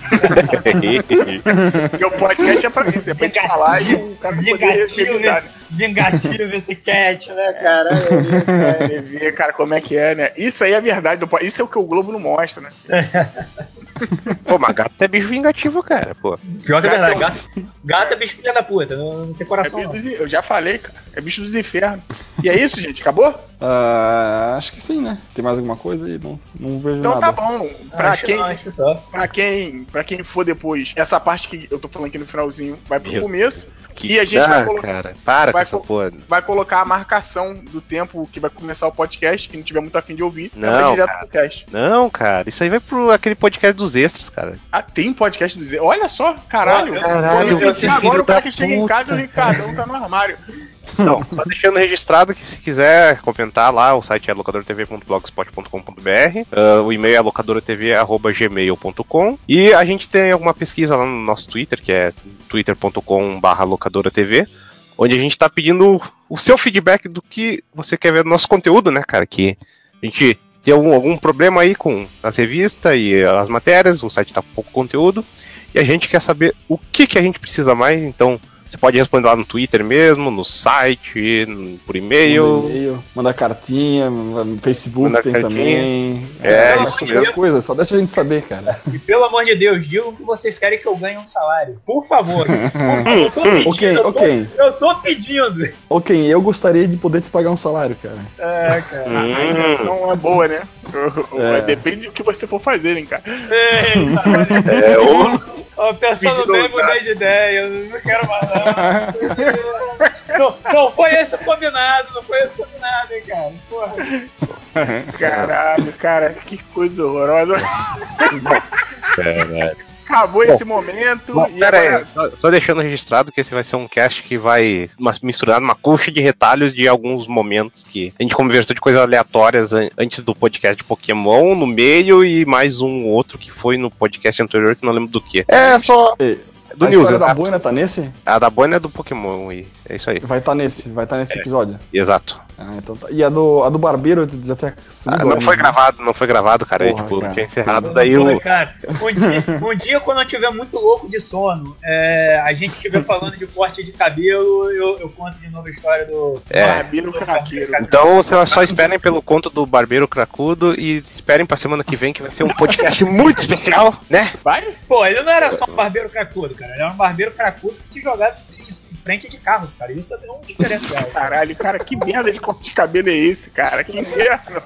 Porque o podcast é pra isso, é pra gente falar e o cara poder Vingativo, revidar, esse, né? vingativo esse cat, né, cara? É, você vê, cara, como é que é, né? Isso aí é verdade, do po- isso é o que o Globo não mostra, né? Pô, mas gato é bicho vingativo, cara, pô. Pior que é verdade, Gato- gato, gato é bicho filha da puta, não, não tem É coração bicho não. dos, eu já falei, cara. É bicho dos infernos. E é isso, gente? Acabou? Ah, acho que sim, né? Tem mais alguma coisa aí? Não, não vejo Então nada. tá bom. Pra acho quem, não, acho que só. pra quem, pra quem for depois, essa parte que eu tô falando aqui no finalzinho vai pro Meu começo. Que E a gente vai dá, colocar- cara. Para vai com essa co- porra. Vai colocar a marcação do tempo que vai começar o podcast. Quem não tiver muito afim de ouvir, Não, vai direto cara. pro cast. Não, cara. Isso aí vai pro aquele podcast dos extras, cara. Ah, tem podcast do Zé. Olha só, caralho. Olha, caralho, Eu me senti você agora filho o cara da que chega em casa e o puta. Ricardão tá no armário. Não, só deixando registrado que se quiser comentar lá, o site é locadora t v ponto blogspot ponto com ponto b r, uh, o e-mail é locadora t v arroba gmail ponto com e a gente tem alguma pesquisa lá no nosso Twitter, que é twitter ponto com barra locadora t v, onde a gente tá pedindo o seu feedback do que você quer ver no nosso conteúdo, né, cara, que a gente tem algum, algum problema aí com as revistas e as matérias, o site tá com pouco conteúdo, e a gente quer saber o que que a gente precisa mais, então você pode responder lá no Twitter mesmo, no site, no- por e-mail. Manda e-mail, manda cartinha, no Facebook Manda tem cartinha. também. É, isso as mesmo. coisas, só deixa a gente saber, cara. E pelo amor de Deus, digam que vocês querem que eu ganhe um salário. Por favor. Por favor, eu tô pedindo. Ok, eu, tô, ok. eu tô pedindo. Ok, eu gostaria de poder te pagar um salário, cara. É, cara. A, a intenção é boa, né? É. Depende do que você for fazer, hein, cara. Eita, olha. É, ô, Ó, pensando Pedido bem, ousado. mudei de ideia. Eu não quero mais não. não. Não foi esse o combinado, não foi esse o combinado, hein, cara. Porra. Caralho, cara, que coisa horrorosa. caralho. Acabou esse momento. Bom, e pera agora- aí, só, só deixando registrado que esse vai ser um cast que vai mas, misturar numa coxa de retalhos de alguns momentos que a gente conversou de coisas aleatórias an- antes do podcast de Pokémon, no meio, e mais um outro que foi no podcast anterior que não lembro do que. É só. Ei, Do a News, história da exato. boina tá nesse? A da boina é do Pokémon, e é isso aí. Vai estar tá nesse, vai estar tá nesse episódio. Exato. Ah, então tá. E a do, a do Barbeiro já tem subido Ah, não ali, foi né? gravado, não foi gravado, cara. Porra, Aí, tipo, cara. tinha encerrado, Não daí foi, o. cara. Um dia, um dia, quando eu estiver muito louco de sono, é, a gente estiver falando de corte de cabelo, eu, eu conto de novo a história do... É. Barbeiro craqueiro. Então, vocês só esperem pelo conto do Barbeiro Cracudo e esperem pra semana que vem, que vai ser um podcast muito especial, né? Vai? Pô, ele não era só um barbeiro cracudo, cara. Ele era um barbeiro cracudo que se jogava em frente de carros, cara. Isso é um diferencial. Caralho, cara, que merda de corte de cabelo é esse, cara? Que merda.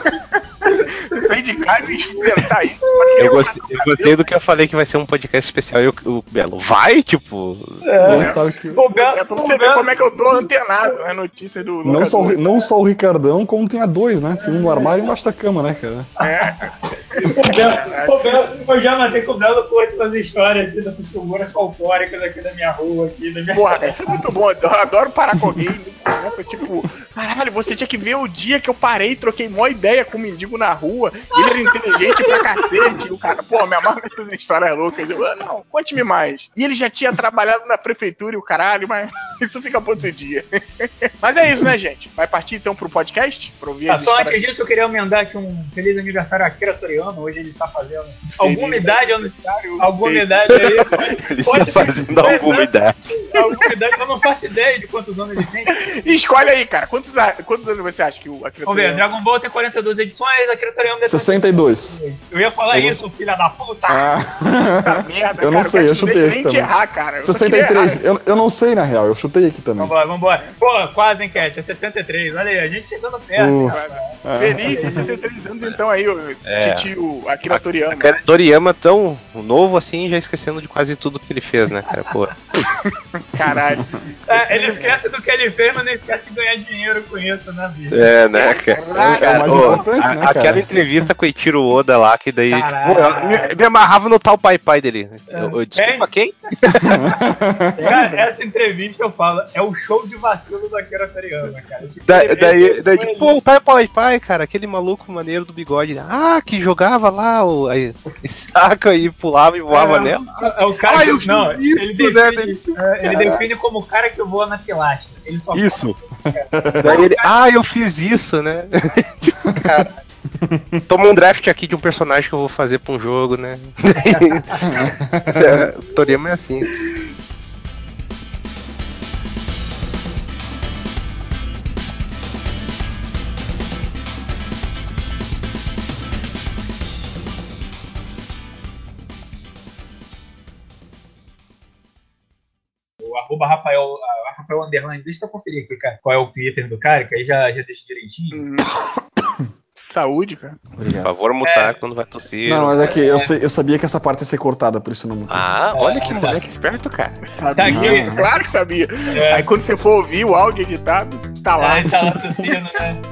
Sair de casa e experimentar isso. Eu gostei, eu gostei do que eu falei que vai ser um podcast especial e o, o Belo vai, tipo. É. Sabe que- O Belo, É pra o você ver Belo- como é que eu tô antenado nas notícias do Não só, o, locador. não só o Ricardão, como tem a dois, né? Tem um no armário e embaixo da cama, né, cara? o Belo, o Belo, eu já notei que o Belo curte essas histórias assim, dessas figuras folclóricas aqui da minha rua, aqui, da minha Porra, cara, isso é muito bom. Eu adoro parar com alguém. Essa, tipo, caralho, você tinha que ver o dia que eu parei e troquei mó ideia com um mendigo na rua. Ele era inteligente pra cacete. E o cara, pô, me amarra nessas histórias loucas. Eu, ah, não, conte-me mais. E ele já tinha trabalhado na prefeitura e o caralho, mas isso fica pra outro dia. Mas é isso, né, gente? Vai partir então pro podcast? Pra ouvir Ah, as só histórias. antes disso, eu queria emendar aqui um feliz aniversário a Akira Toriyama. Hoje ele tá fazendo alguma idade, eu não alguma idade aí. Ele Pode- está fazendo pode- alguma ideia. Alguma idade, eu não faço ideia de quantos anos ele tem. Escolhe aí, cara. Quantos, a- quantos anos você acha que o Akira Vamos ver, Toriyama- Dragon Ball tem quarenta e duas edições, Akira Toriyama deve ter sessenta e dois. Eu ia falar isso, filha da puta. Ah, Tá merda, Eu não cara, sei, o cara eu não chutei deixa aqui nem te também. errar, cara. Eu só sessenta e queria três. errar. Eu, eu não sei, na real, eu chutei aqui também. Vambora, vambora. Pô, quase enquete, é sessenta e três. Olha aí, a gente chegando perto. Uh. cara. Feliz, sessenta e três anos então aí, o É. titio Akira Toriyama. Aquele Toriyama tão novo assim, já esquecendo de quase tudo que ele fez, né, cara? Pô. Caralho. É, ele esquece do que ele fez, mas não esquece de ganhar dinheiro com isso, né, bicho? É, né, cara? É o mais Ô, importante, a- né, cara? Aquela entrevista com o Eiichiro Oda lá, que daí. Caralho. Pô, eu me, me amarrava no tal pai pai dele. Eu, eu, desculpa, quem? Cara, essa entrevista eu falo, é o show de vacilo do Akira Toriyama, cara. Tipo, Da, ele daí, mesmo, daí, ele- pô, o pai pai pai, cara, aquele maluco maneiro do bigode. Ah, que jogava lá o aí, saca e pulava e voava é, nela. É o cara Ah, que, eu não, fiz ele isso, né, define, é, ele define como o cara que voa na pilastra. Ele só Isso. Daí ele, ah, eu fiz isso, né? Cara, toma um draft aqui de um personagem que eu vou fazer pra um jogo, né? É, o Toriyama é assim. o arroba Rafael, a- Rafael Underline, deixa eu só conferir aqui, cara, qual é o Twitter do cara, que aí já, já deixa direitinho. Saúde, cara. Por favor, mutar quando vai tossir. Não, mas é que eu, sei- eu sabia que essa parte ia ser cortada, por isso eu não mutei. Ah, olha que moleque esperto, cara. Sabia. Tá aqui. Claro que sabia. É. Aí quando você for ouvir o áudio editado, tá lá. Aí tá lá tossindo, né?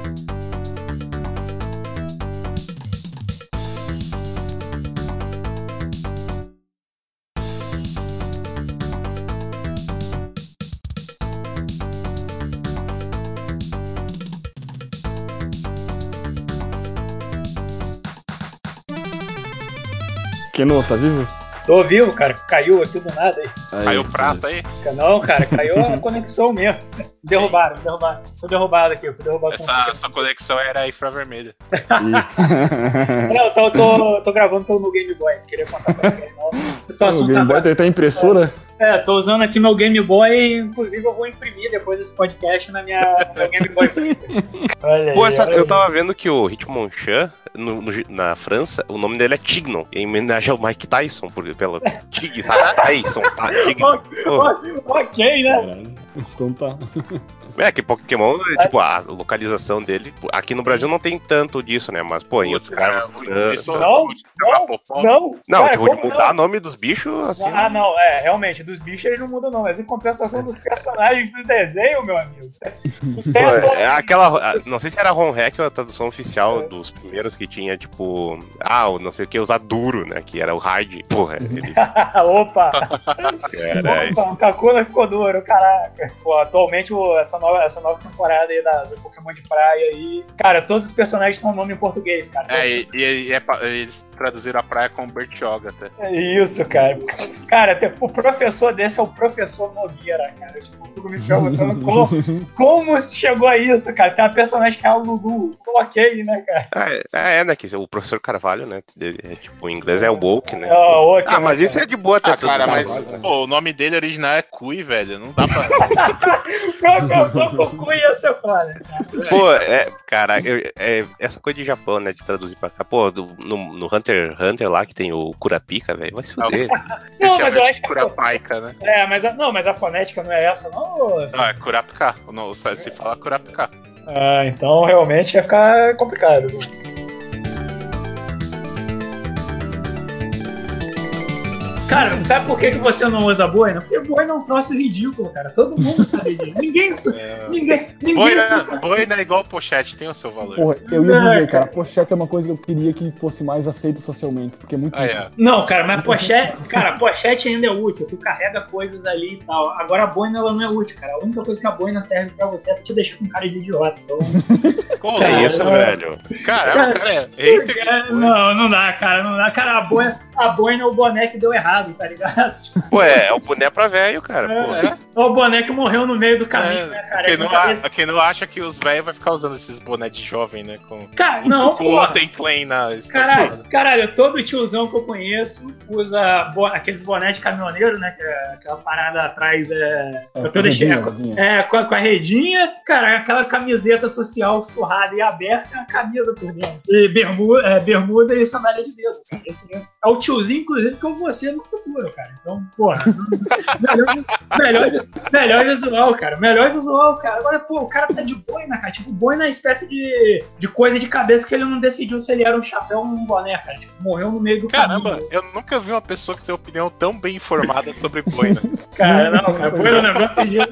Keno, tá vivo? Tô vivo, cara, caiu aqui do nada aí. Aí, Caiu o prato aí. Não, cara, caiu a conexão mesmo. Derrubaram, derrubaram. Fui derrubado aqui, fui derrubado. com- Essa sua conexão era infravermelha. aí. Não, eu tô, tô, tô gravando pelo meu Game Boy. Queria contar pra ele. A situação O Game tá- Boy tem até impressora? É, tô usando aqui meu Game Boy, inclusive eu vou imprimir depois desse podcast na minha no meu Game Boy. Olha aí, Pô, essa- olha eu aí. tava vendo que o Hitmonchan, no, no- na França, o nome dele é Tignon, em homenagem ao Mike Tyson, por, pela Tig, sabe? Tyson, tá? Tignon. Pô, Ok, né? Então tá. é, que Pokémon, tipo, a localização dele, aqui no Brasil não tem tanto disso, né? Mas, pô, em outro lugar. Isso- Não, Não, Não, Não, cara, tipo, de como mudar não? o nome dos bichos, assim. Ah, não, é, realmente, dos bichos eles não mudam não, mas em compensação dos personagens do desenho, meu amigo. Pô, é aquela. Não sei se era a Ron Hack ou a tradução oficial dos primeiros que tinha, tipo. Ah, o não sei o que, usar duro, né? Que era o hard. Porra, ele. Opa! Era, Opa, o Kakuna ficou duro, caraca. Pô, atualmente o- essa, nova, essa nova temporada aí da, do Pokémon de praia aí. Cara, todos os personagens têm um nome em português, cara. É, e, e- e é pa- eles traduziram a praia como Bertioga até. É isso, cara. Cara, tem- o professor desse é o professor Nogueira, cara. Tipo, eu fico me perguntando como, como se chegou a isso, cara. Tem uma personagem que é o Lulu. Ok, né, cara? Ah, é, é, né? Que o professor Carvalho, né? Ele é, tipo, em inglês é o woke, né? Ah, ok, Ah, mas né, isso é de boa até Ah, cara, mas traduzir. pô, o nome dele original é Cui, velho. Não dá pra. Professor Cucu ia ser foda, cara. Pô, é, cara, eu- é, essa coisa de Japão, né? De traduzir pra cá. Pô, do- no, no Hunter x Hunter lá que tem o Kurapika, velho. Vai se fuder. Não, mas eu acho que. Kurapika, né? É, mas a, não, mas a fonética não é essa, não? ou- Não, é Kurapika. Não, se fala Kurapika. Ah, então realmente ia ficar complicado. Cara, sabe por que, que você não usa boina? Porque boina é um troço ridículo, cara. Todo mundo sabe disso. Ninguém. É. Ninguém. Ninguém. Boina, boina é igual pochete, tem o seu valor. Porra, eu ia É, dizer, cara, cara. pochete é uma coisa que eu queria que fosse mais aceita socialmente, porque é muito Ah, útil. é. Não, cara, mas pochete, cara, pochete ainda é útil, tu carrega coisas ali e tal. Agora a boina ela não é útil, cara. A única coisa que a boina serve pra você é pra te deixar com cara de idiota. Então, Pô, Que Cara, isso, não. velho? caramba, cara, é hater de cara, boina. não, não dá, cara, não dá. Cara, a boina, a boina é o boné que deu errado, tá ligado? Tipo, Pô, é, é o boné pra velho, cara. Pô. É. é o boné que morreu no meio do caminho, né, cara? Quem É não, saber a- se- quem não acha que os velhos vai ficar usando esses boné de jovem, né? Com, Cara, não, com porra. o tem plain na Caralho, caralho, todo tiozão que eu conheço usa bo- aqueles bonés de caminhoneiro, né? Que é aquela parada atrás é. É, eu tô deixando. redinha, redinha. É, com a, com a redinha, cara, aquela camiseta social surrada e aberta, a camisa por dentro. E bermuda, é, bermuda e sandália de dedo, cara. Esse é, é o tiozinho, inclusive, que eu vou ser no futuro, cara. Então, porra, melhor, melhor, melhor visual, cara. Melhor visual, cara. Agora, pô, o cara tá de boina, cara. Tipo, boina é uma espécie de, de coisa de cabeça que ele não decidiu se ele era um chapéu ou um boné, cara. Tipo, morreu no meio do Caramba, caminho. eu nunca vi uma pessoa que tem opinião tão bem informada sobre boina. Cara, não, cara, boina é um negócio de.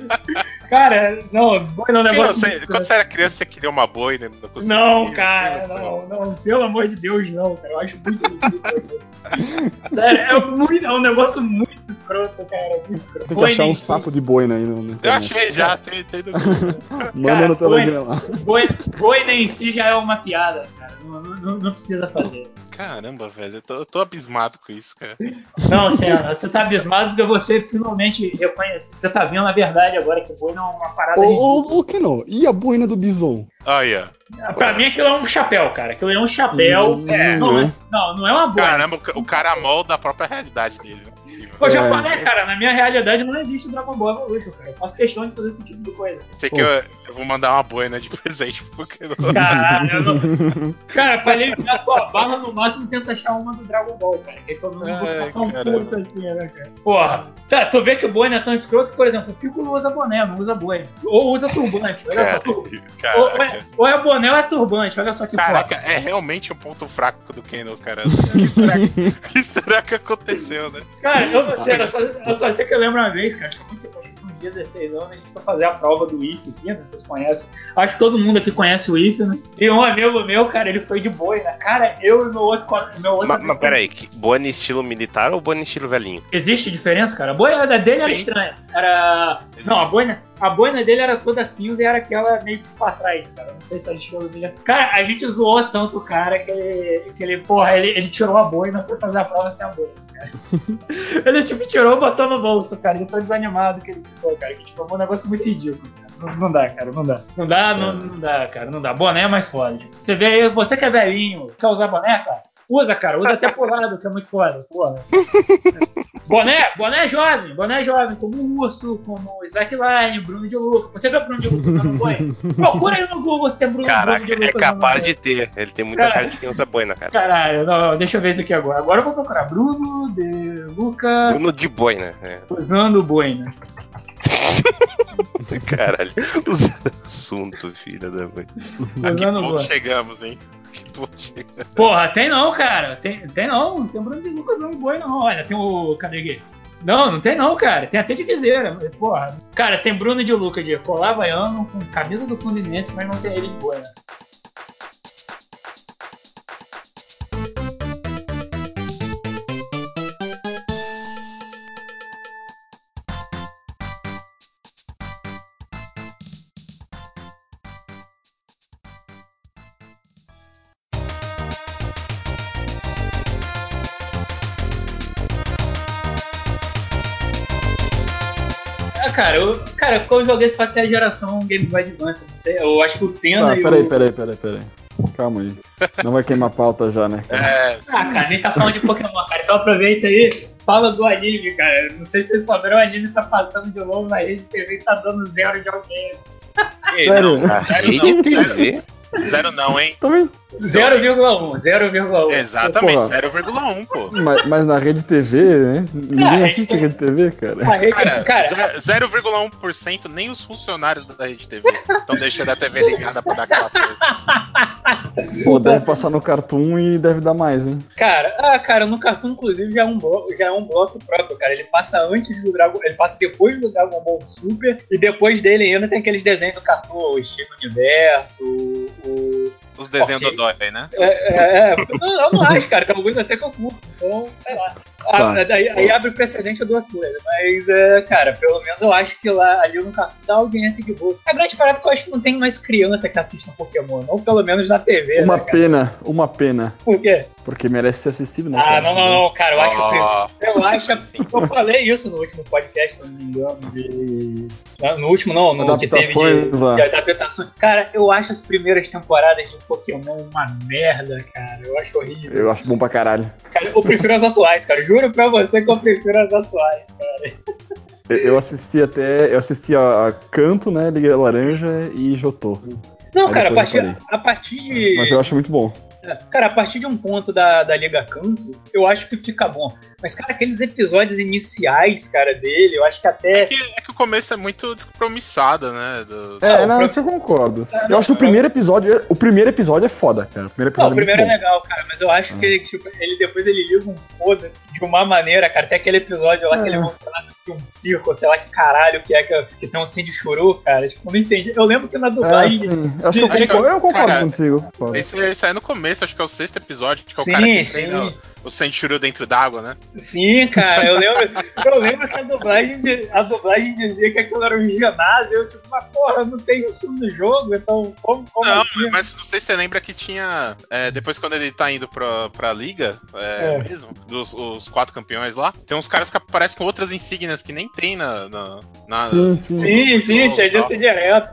Cara, não, boina é um Quem negócio não- muito- Quando você era criança, você queria uma boina e não conseguia? Não, cara, não, não, pelo amor de Deus, não, cara. Eu acho muito ridículo. Sério, é, muito, é um negócio muito escroto, cara. Muito escroto. Tem que achar Boina um em si- sapo de boina aí no, no Eu internet. achei já, tem, tem do Manda Cara, no Telegram lá. Boina, boina em si já é uma piada, cara. Não, não, não precisa fazer. Caramba, velho, eu tô, eu tô abismado com isso, cara. Não, Senna, você tá abismado porque você finalmente reconhece. Você tá vendo a verdade agora que boina é uma parada ridícula. Ô, ô, Keno, e a boina do Bison? Olha, Pra mim aquilo é um chapéu, cara. Aquilo é um chapéu. É, não, não é, é. não, não é uma boina. caramba, o ca- o cara molda a própria realidade dele. Eu já É. falei, cara, na minha realidade não existe Dragon Ball Evolution, cara. Eu faço questão de fazer esse tipo de coisa. Sei que eu, eu vou mandar uma boina de presente porque não. Caralho, eu não... Cara, pra eliminar a tua bala, no máximo tenta achar uma do Dragon Ball, cara. Que eu não vou Ai, ficar tão caramba. puto assim, né, cara? Porra. Tá, tu vê que o boina é tão escroto que, por exemplo, o Piccolo usa boné, não usa boina. Ou usa turbante, olha só. Tur... Ou, ou, Caraca, é, ou é boné ou é turbante, olha só que caraca, foda. é realmente um ponto fraco do Keno, cara. O que será que, o que será que aconteceu, né? Cara, eu não sei, eu só, eu só sei que eu lembro uma vez, cara, acho que muito tempo, acho que uns dezesseis anos, a gente foi fazer a prova do I F aqui, né? Vocês conhecem. Acho que todo mundo aqui conhece o I F, né? E um amigo meu, cara, ele foi de boina. Cara, eu e meu outro. co- Meu outro Mas, mas peraí, que boina estilo militar ou boina estilo velhinho? Existe diferença, cara? A boina dele era Sim. estranha. Era. Não, a boina, a boina dele era toda cinza e era aquela meio que pra trás, cara. Não sei se era o estilo dele. Cara, a gente zoou tanto o cara que ele, que ele porra, ele, ele tirou a boina e foi fazer a prova sem a boina, cara. Ele, tipo, tirou e botou no bolso, cara. Ele foi desanimado que ele ficou, cara. Que, tipo, é um negócio muito ridículo, cara. Não, não dá, cara, não dá. Não dá, não, não dá, cara, não dá. Boné é mais foda. Tipo, você vê aí, você que é velhinho, quer usar boné, cara? Usa, cara, usa até pro lado, que é muito foda, porra. Boné, boné jovem, boné jovem, como o Urso, como o Slackline, Bruno de Luca. Você vê o Bruno de Luca usando boina? Procura aí no Google se tem Bruno, Caraca, Bruno de é Luca usando capaz boina. de ter. Ele tem muita Cara. cara de quem usa boina, cara. Caralho, não, deixa eu ver isso aqui agora. Agora eu vou procurar. Bruno de Luca Bruno de boina. É. usando boina. Caralho. Usa assunto, filha da mãe. A que Usando ponto boina. chegamos, hein? Que ponto chegamos? Porra, tem não, cara. Tem, tem não. Não tem Bruno de Lucas usando boi, não. Olha, tem o. Cadê aqui? Não, não tem não, cara. Tem até de viseira. Porra. Cara, tem Bruno de Luca de colar havaiano com camisa do Fluminense, mas não tem ele de boi, né? cara, eu, cara, eu joguei só até a geração Game Boy Advance, não sei, eu acho que o Senna Ah, e peraí, o... peraí, peraí, peraí. Calma aí. Não vai queimar a pauta já, né? Cara? É, Ah, cara, nem tá falando de Pokémon, cara, então aproveita aí, fala do anime, cara. Não sei se vocês souberam, o anime tá passando de novo na rede T V e tá dando zero de audiência. ei, Sério? não, A zero rede não, T zero, V? zero não, hein? Também. zero vírgula um, zero vírgula um. Exatamente, Porra. zero vírgula um, pô. Mas, mas na rede T V, né? Ninguém Ah, assiste é- rede T V, cara. A rede, Cara, cara, zero vírgula um por cento nem os funcionários da Rede T V estão deixando a T V ligada pra dar aquela coisa. Pô, deve passar no Cartoon e deve dar mais, hein? cara, ah, cara, no Cartoon, inclusive, já é, um bloco, já é um bloco próprio, cara. Ele passa antes do Dragon... Ele passa depois do Dragon Ball Super e depois dele ainda tem aqueles desenhos do Cartoon, o Steven Universo, o... o... Os desenhos Ok. do Dói, né? É, é, é, não, eu não acho, cara. Tem alguns até que eu curto. Então, sei lá. Ah, Tá. daí, aí abre o precedente a duas coisas. Mas, é, cara, pelo menos eu acho que lá ali no Cartoon dá audiência de boa. A grande parada é que eu acho que não tem mais criança que assista Pokémon. Não pelo menos na T V, Uma né, cara? pena, uma pena. Por quê? Porque merece ser assistido, né? Ah, cara? não, não, não, cara. Eu acho Ó, que... Eu acho... Eu falei isso no último podcast, se eu não me engano, de... No último não, no que teve Adaptações de, lá. de adaptações. Cara, eu acho as primeiras temporadas de Pokémon uma merda, cara. Eu acho horrível. Eu acho bom pra caralho. Cara, eu prefiro as atuais, cara. Juro pra você que eu prefiro as atuais, cara. Eu, eu assisti até. Eu assisti a, a Canto, né? Liga Laranja e Jotô. Não, Aí cara, a depois eu partir, a partir de. Mas eu acho muito bom. Cara, a partir de um ponto da, da Liga Canto, eu acho que fica bom. Mas, cara, aqueles episódios iniciais, cara, dele, eu acho que até. É que, é que o começo é muito despromissado, né? Do... É, Não, não, pra- isso eu concordo. Ah, Eu não, acho que o pra- primeiro episódio. é- O primeiro episódio é foda, cara. O primeiro Não, episódio o primeiro é, muito bom. legal, cara, mas eu acho que ele, tipo, ele depois ele liga um foda-se de uma maneira, cara. Até aquele episódio lá que É. ele é emocionado de um circo, sei lá que caralho que é que, que tem um Cindy Churu, cara. Tipo, eu não entendi. Eu lembro que na É, dublagem. sim. Eu acho que eu Acho que- concordo, eu concordo cara, contigo. Concordo. Isso, isso aí é no começo, acho que é o sexto episódio, que é o Sim, cara que sim. treina o, o Senchuru dentro d'água, né? Sim, cara, eu lembro, eu lembro que a dublagem, de- a dublagem dizia que aquilo era um ginásio, eu tipo, mas porra, não tem isso no jogo, então como, como Não, assim? mas não sei se você lembra que tinha. é, depois, quando ele tá indo pra, pra liga, é, É. mesmo, dos os quatro campeões lá, tem uns caras que aparecem com outras insígnias que nem tem na. na, na- Sim, sim. Sim, sim, jogo tinha e tal. disso direto.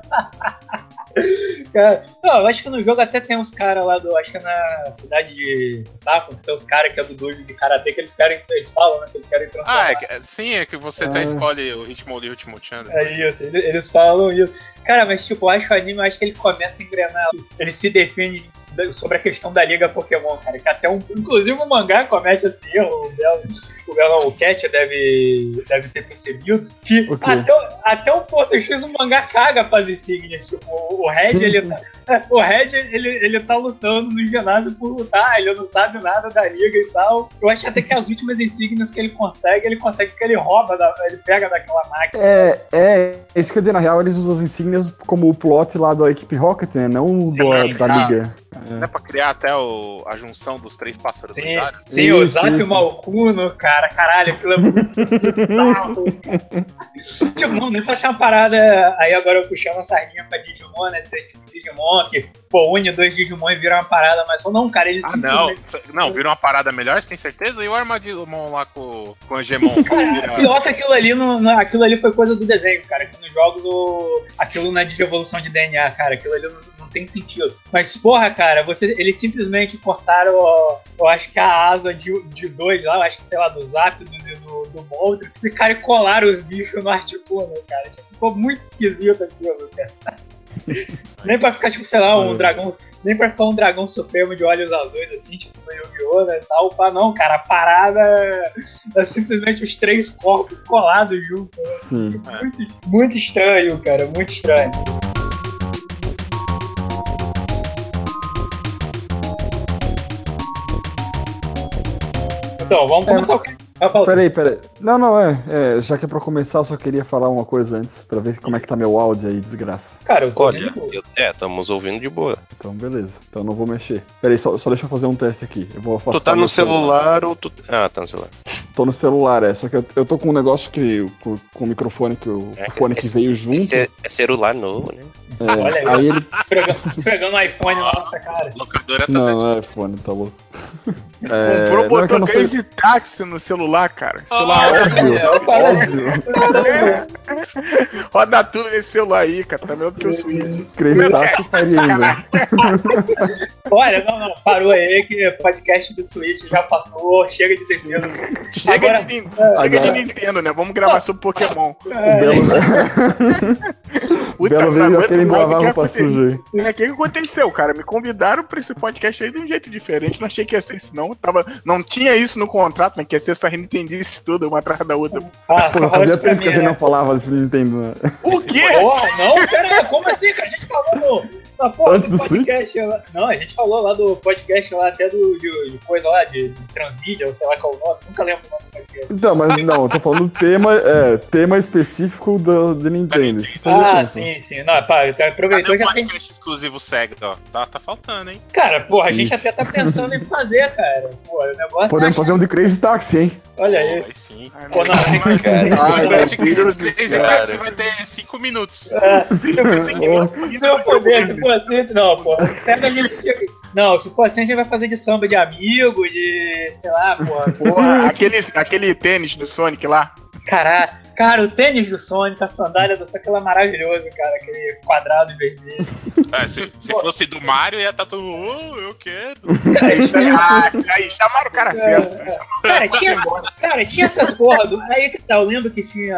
Cara, não, eu acho que no jogo até tem uns caras lá do. Acho que é na cidade de Safo, que tem uns caras que é do dojo de karatê que eles querem. Eles falam, né? Que eles querem transformar. Ah, é, que- é, sim, é que você até Ah. escolhe o ritmo ali, o ritmo chan. É isso, ele- eles falam isso. Cara, mas tipo, eu acho que o anime, eu acho que ele começa a engrenar. Ele se define da- sobre a questão da liga Pokémon, cara. Que até um. Inclusive o mangá comete esse erro. O Belo, o, Belo, o Cat deve, deve ter percebido. Que O quê? até, o- até o ponto X o mangá caga pras insígnias. Tipo, o Red, Sim, ele sim. tá. é, O Red, ele, ele tá lutando no ginásio por lutar, ele não sabe nada da liga e tal. Eu acho até que as últimas insígnias que ele consegue, ele consegue que ele rouba, da- ele pega daquela máquina. É, é, isso quer dizer, na real, eles usam as insígnias como o plot lá da equipe Rocket, né? Não Sim, do, da já. liga. Dá pra criar até o, a junção dos três pássaros Sim, lendários. sim, o Isso, Zap e o isso. Malcuno, cara, caralho, aquilo é muito bizarro. Tipo, não, nem pra ser uma parada. Aí agora eu puxei uma sardinha pra Digimon, né? Ser tipo Digimon, que pô, une dois Digimon e vira uma parada, mas não, cara, eles Ah, não. simplesmente- Não, vira uma parada melhor, você tem certeza? E o Armadilhon lá com, com o Angemon? Cara, Vira- pior que aquilo ali, não, não- aquilo ali foi coisa do desenho, cara. Que nos jogos, o, aquilo não é de evolução de D N A, cara. Aquilo ali não, não tem sentido. Mas, porra, cara, você, eles simplesmente cortaram, ó, eu acho que a asa de, de dois lá, eu acho que, sei lá, do Zapdos e do, do Moltres, e, cara, e colaram os bichos no Articuno, cara. Tipo, ficou muito esquisito aquilo, cara. Nem pra ficar, tipo, sei lá, um É. dragão. Nem pra ficar um dragão supremo de olhos azuis, assim, tipo, no Yu-Gi-Oh! Né, e tal. Pá, não, cara, a parada é simplesmente os três corpos colados juntos. Né? Sim. Muito, muito estranho, cara, muito estranho. Então, vamos começar o que? Vai falar. Peraí, peraí. Não, não, é, é. Já que é pra começar, eu só queria falar uma coisa antes, pra ver como é que tá meu áudio aí, desgraça. Cara, eu tô Olha, ouvindo- eu- é, estamos ouvindo de boa. Então, beleza. Então eu não vou mexer. Peraí, só, só deixa eu fazer um teste aqui. Eu vou afastar Tu tá meu no celular ou tu. Ah, tá no celular. Tô no celular, é. Só que eu, eu tô com um negócio que. Com, com o microfone que o, É, o fone que veio junto. É, é celular novo, né? É, Olha aí, aí ele. esfregando, esfregando um iPhone na nossa cara. Locadora tá Não, dando. não é iPhone, tá louco. É, Comprou, não, é que eu botou não sei- Crazy Taxi no celular, cara. Celular Óbvio, É, o cara- óbvio. roda tudo nesse celular aí, cara. Tá melhor do que o Switch. Crazy Taxi faria ainda. Olha, não, não, parou aí que podcast do Switch já passou, chega de Nintendo. Chega, Agora- de, Nin- chega Agora- de Nintendo, né? Vamos gravar sobre Pokémon. O Belo, Puta, Belo não veio já aguento querendo mais, lavar o que roupa aconteceu? suja aí. É, o que que aconteceu, cara? Me convidaram pra esse podcast aí de um jeito diferente. Não achei que ia ser isso, não. Tava, não tinha isso no contrato, né? Que ia ser essa Nintendise toda, uma atrás da outra. Ah, Pô, fala fazia isso pra tempo que mim, a gente né? não falava de Nintendo, né? O quê? Porra, não, pera aí, como assim, cara? A gente falou no. Na porra Antes do podcast lá. Não, a gente falou lá do podcast lá, até do, de, de coisa lá, de, de transmídia, ou sei lá qual é o nome. Nunca lembro o nome do podcast. Então, mas não, eu tô falando do tema, é, tema específico do, de Nintendo. Isso fazia Ah, tempo. sim, sim. Não, pá, então aproveitou Cadê já o tem. podcast exclusivo Sega, ó? Tá, tá faltando, hein? Cara, porra, a gente Ixi. até tá pensando em fazer, cara. Pô, o negócio Podemos é. fazer um de Crazy Taxi, hein? Olha Pô, aí. vai sim. Pô, não, tem que. Cara, Ai, Mas meu acho que Deus do esse céu. cara vai ter cinco minutos. É, Nossa. se eu puder, se for assim, não, pô. Sério, a gente tinha que- Não, se for assim, a gente vai fazer de samba de amigo, de. sei lá, porra. Porra, aquele, aquele tênis do Sonic lá. Caralho. Cara, o tênis do Sonic, a sandália do Sonic, aquilo é maravilhoso, cara. Aquele quadrado em vermelho. É, se, se fosse do Mario, ia estar todo mundo, oh, eu quero. É isso aí. Ah, isso aí, chamaram o cara certo. Cara, tinha, cara, tinha essas porra do. Aí que tá, eu lembro que tinha.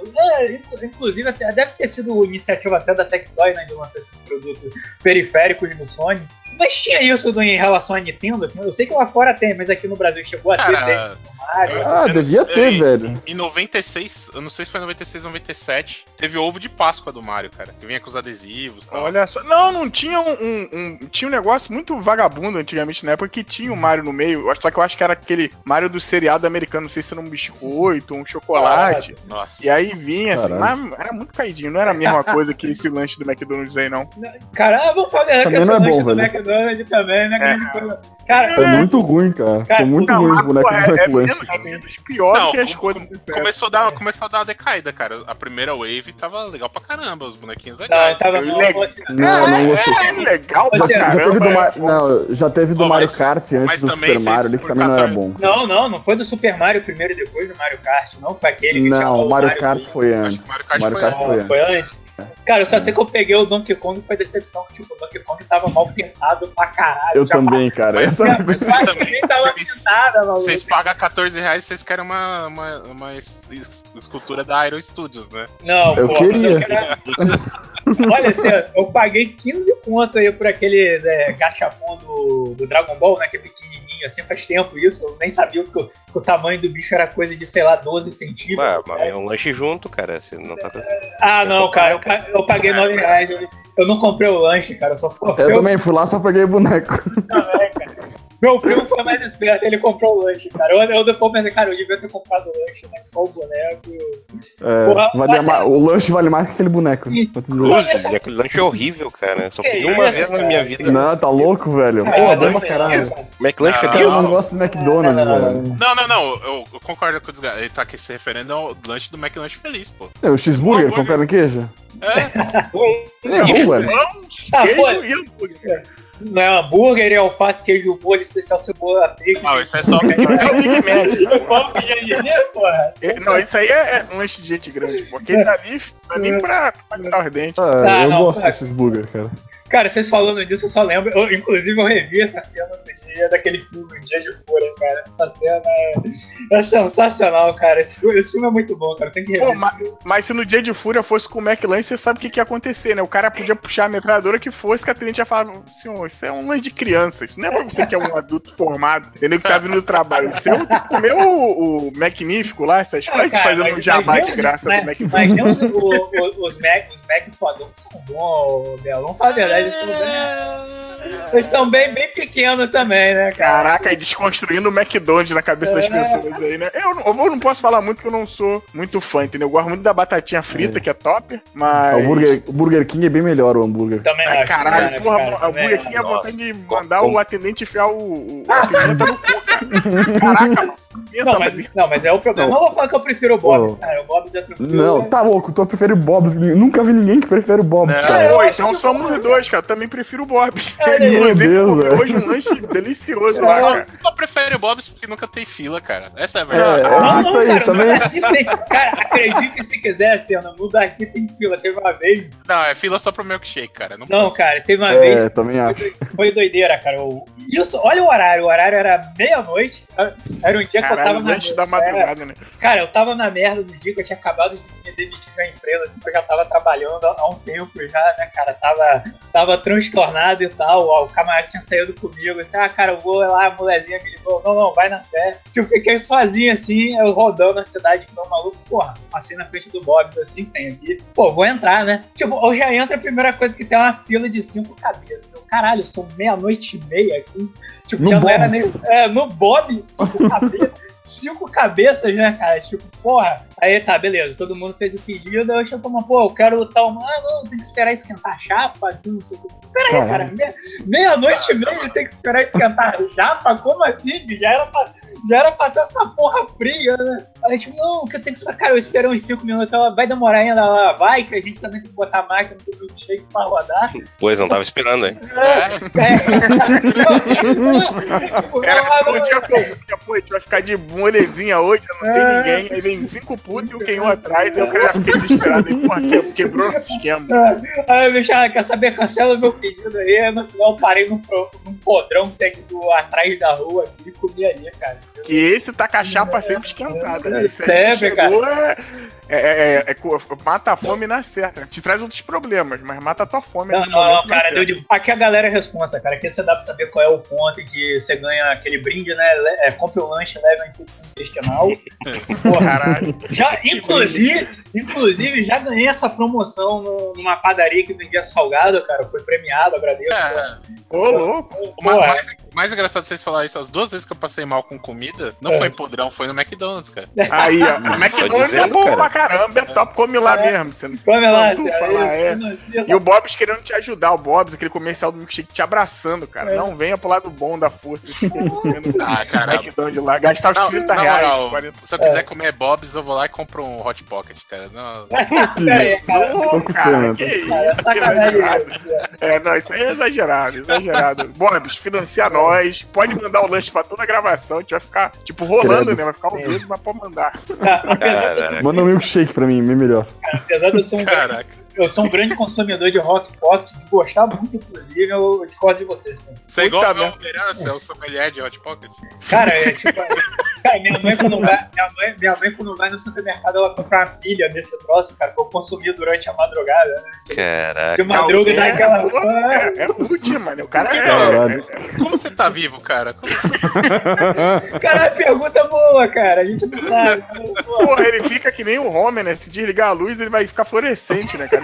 É, inclusive, até, deve ter sido iniciativa até da Tectoy, né, de lançar esses produtos periféricos do Sony. Mas tinha isso do, em relação à Nintendo? Eu sei que lá fora tem, mas aqui no Brasil chegou a ter Cara, tem no Mario. eu- Ah, devia ter, Ei, velho. Em noventa e seis, eu não sei se foi noventa e seis, noventa e sete, teve ovo de Páscoa do Mario, cara. Que vinha com os adesivos e tal. Olha só. Não, não tinha um, um- um- Tinha um negócio muito vagabundo antigamente na época que tinha o Mario no meio. Eu acho- Só que eu acho que era aquele Mario do seriado americano. Não sei se era um biscoito, um chocolate. Nossa. E aí vinha assim, Caralho. mas era muito caidinho. Não era a mesma coisa que esse lanche do McDonald's aí, não. Cara, ah, vamos falar que Também esse não é lanche bom, do velho. McDonald's também, né? É. grande coisa. Cara, É muito ruim, cara. Cara, Ficou muito Não, ruim os mas, bonecos porra, do é, é, McLanche. menos, é menos pior Não, que as com- coisas com- do certo. começou, a dar, começou a dar uma decaída, cara. A primeira wave tava legal pra caramba, os bonequinhos não, legais. tava eu não, legal. assim, Não, não gostei. É legal pra Já- já Já teve do, caramba. Ma- é. não, já teve do Pô, Mario mas- Kart antes mas do também Super Mario fez ali, que por também não era quatorze. bom. Não, não, não foi do Super Mario primeiro e depois do Mario Kart, não. Foi aquele que tinha Não, o o Mario Kart Wii. foi Acho que antes. o Mario Kart Mario foi Kart antes. foi Ah, foi antes. antes. Cara, eu só sei que eu peguei o Donkey Kong e foi decepção, que tipo, o Donkey Kong tava mal pintado pra caralho. Eu tinha também, cara. Eu Mas- também. uma parte que nem tava Vocês- pintada, maluco. Vocês pagam quatorze reais e vocês querem uma, uma, uma es- es- escultura da Aero Studios, né? Não, Eu pô, mas queria. eu queria- Olha, assim, eu paguei quinze conto aí por aqueles é, gachapon do, do Dragon Ball, né? Que é pequenininho, assim, faz tempo isso. Eu nem sabia que o, que o tamanho do bicho era coisa de, sei lá, doze centímetros. Ué, mas né? é um lanche junto, cara. Você não tá. Ah, não, cara, eu, pa- eu paguei nove reais. Eu, eu não comprei o lanche, cara, eu só fui. Eu também fui lá, só peguei boneco. também, cara. Meu primo foi mais esperto, ele comprou o lanche, cara. Eu, eu depois pensei, cara, eu devia ter comprado o lanche, né? Só o boneco. É, Porra, valia mas- ma- o lanche vale mais que aquele boneco. Pra te dizer. Cruzes, e aquele lanche é horrível, cara. Só Que comi uma isso, vez na cara? minha vida. Não, tá louco, velho? Pô, Cara, bom não, pra caralho. cara. McLanche é Ah, Cara, eu delicioso. não gosto do McDonald's, Não, não, não, velho. Não, não, não. Eu, eu concordo com os caras. Ele tá aqui se referindo ao lanche do McLanche Feliz, pô. É, o cheeseburger com Hambúrguer. carne e queijo? É, É bom, velho. Ah, Queijo pô, e hambúrguer. não é hambúrguer, é alface, queijo, molho especial, cebola, bacon. não, isso é só. É o Big Mac. Qual que já diria, porra? É, Não, isso aí é, é um lanche de gente grande, porque ele tá ali, tá ali pra pra dar os dentes. Ah, Ah, eu não, gosto cara. do cheeseburger, cara. Cara, vocês falando disso, eu só lembro. Eu, inclusive, eu revi essa cena outro dia daquele filme, Dia de Fúria, cara. Essa cena é, é sensacional, cara. Esse filme, esse filme é muito bom, cara. Tem que rever Pô, esse ma- filme. Mas se no dia de fúria fosse com o McLanche, você sabe o que, que ia acontecer, né? O cara podia puxar a metralhadora que fosse, que a atendente ia falar, senhor, isso é um lanche de criança, isso não é pra você que é um adulto formado, entendeu? Que tá vindo do trabalho. Você tem que comer o, o Magnífico lá, essas Ah, coisas, cara, fazendo um mas- jabá mas de nem graça os- do mas- Magnífico. Mas nem os, o- o- os Mac, os Mac fodão são bons, Belo. Vamos falar a verdade, eles são bem, eles são bem, bem pequenos também. também, né, cara? Caraca, e desconstruindo o McDonald's na cabeça das pessoas aí, né? Eu, não- eu não posso falar muito que eu não sou muito fã, entendeu? Eu gosto muito da batatinha frita, que é top, mas... O Burger, o Burger King é bem melhor, o hambúrguer. Também Ai, acho. caralho, também porra, acho, cara, a Burger também King é acho. vontade de mandar como- o atendente enfiar o, o- a pimenta no cu, cara. Caraca, mano. Pimenta, Não, mas, não, mas é o problema. Não. Eu vou falar que eu prefiro o Bob's, Pô. cara. O Bob's é tranquilo. Não, tá louco, tu prefere o Bob's. Nunca vi ninguém que prefere o Bob's, Não, cara. eu pô, acho então que somos eu- dois, cara. Eu também prefiro o Bob. Olha aí. Inclusive, Meu Deus, comi velho. hoje um lanche delicioso lá, Só, cara. só prefere o Bob's porque nunca tem fila, cara. Essa é a É, verdade. é Não, isso não, aí, cara, também. no daqui tem- cara, acredite se quiser, Senna, no daqui tem fila. Teve uma vez. Não, é fila só pro milkshake, cara. Não, Não, cara, teve uma É, vez. também acho. Foi doideira, cara. O- Isso, olha o horário. O horário era meia-noite. Era um dia que eu Caralho, tava na. lanche da madrugada, né? Cara, eu tava na merda do dia que eu tinha acabado de me demitir da empresa, assim, que eu já tava trabalhando há há um tempo já, né, cara? Tava, tava transtornado e tal. Ó, o camarada tinha saído comigo, assim, ah, cara, eu vou lá, a molezinha me ligou, não, não, vai na fé. Tipo, fiquei sozinho, assim, eu rodando a cidade, que meu maluco, porra, passei na frente do Bob's, assim, tem aqui. Pô, vou entrar, né? Tipo, eu já entro, a primeira coisa que tem é uma fila de cinco cabeças. Eu, caralho, são meia-noite e meia aqui. Tipo, No já não era nem. Bob's. É, no Bob's, cinco cabeças. Cinco cabeças, né, cara? Tipo, porra. Aí tá, beleza, todo mundo fez o pedido. Eu chego uma, pô, eu quero tal. Ah, não, tem que esperar esquentar a chapa. que Não sei o que. Pera aí, Caralho. cara, meia- meia-noite e meia tem que esperar esquentar a chapa? Como assim? Já era pra, já era pra ter essa porra fria, né? Aí, tipo, não, que eu tenho que esperar. Cara, eu esperei uns cinco minutos. Ela vai demorar ainda. Ela vai, que a gente também tem que botar a máquina do milkshake pra rodar. Pois, não tava esperando, hein? É. Tipo, Era ela- só um dia comum, que, pô, a gente vai ficar de molezinha hoje, não tem É. ninguém. Aí vem cinco putos e o Kenyon atrás, e eu já fiquei desesperado. Aí, porra, que- quebrou nosso esquema. Aí, bicho, ah, quer saber? Cancela o meu pedido aí. Aí, no final, eu parei num, pro- num podrão que tem aqui do, atrás da rua aqui e comi ali, cara. Que esse tá com a chapa sempre esquentada, né? Esse aí Sempre, chegou, é, é, é, é, co- mata a fome na certa. Te traz outros problemas, mas mata a tua fome. Não, no não, momento na cara, certa. deu de... aqui a galera é responsa, cara. Aqui você dá pra saber qual é o ponto em que você ganha aquele brinde, né? Le- É, compre o lanche, leve a infecção intestinal. Porra, Caralho. já, inclusive, inclusive, já ganhei essa promoção no- numa padaria que vendia salgado, cara. Foi premiado, agradeço. É, Ô, louco. o ma- Porra. mais, mais engraçado de vocês falarem isso, as duas vezes que eu passei mal com comida, não É. foi em podrão, foi no McDonald's, cara. Aí, ó. O McDonald's é dizendo, bom cara. pra caramba, é top, come lá mesmo. Você não Come lá, tu Cê, falar, aí, é. eu não sei essa E o Bob's querendo te ajudar, o Bob's, aquele comercial do milkshake te abraçando, cara. É. Não venha pro lado bom da força. Tipo, comendo Ah, cara. McDonald's lá, gastar os Não, trinta na reais. moral, quarenta. se eu quiser comer Bob's, eu vou lá e compro um Hot Pocket, cara. Não, Pera aí, cara. Ô, Pouco cara, cena. que isso, Cara, é que sacanagem exagerado. isso. é. É, não, isso aí é exagerado, exagerado. Bob's, financia nós, pode mandar o lanche pra toda a gravação, a gente vai ficar, tipo, rolando, Credo. né? Vai ficar um Sim. mês, mas pode mandar. Tá, apesar, de, Caraca. Manda um milkshake pra mim, bem melhor. apesar de eu ser um grande, caraca. eu sou um grande consumidor de Rock Pocket, de gostar muito, inclusive, eu discordo de vocês. Sim. Você é igual Puta o meu merda. Verano, você é o sommelier de Hot Pocket? Cara, é tipo. Cara, minha mãe quando vai, minha mãe, minha mãe quando vai no supermercado, ela compra uma pilha desse troço, cara, que eu consumi durante a madrugada, né? De Caraca. madruga e dá aquela. É, é útil, mano. O cara é. Caralho. Como você tá vivo, cara? Como- Cara, pergunta boa, cara. A gente não sabe. Pô, Porra, ele fica que nem o Homer, né? Se desligar a luz, ele vai ficar fluorescente, né, cara?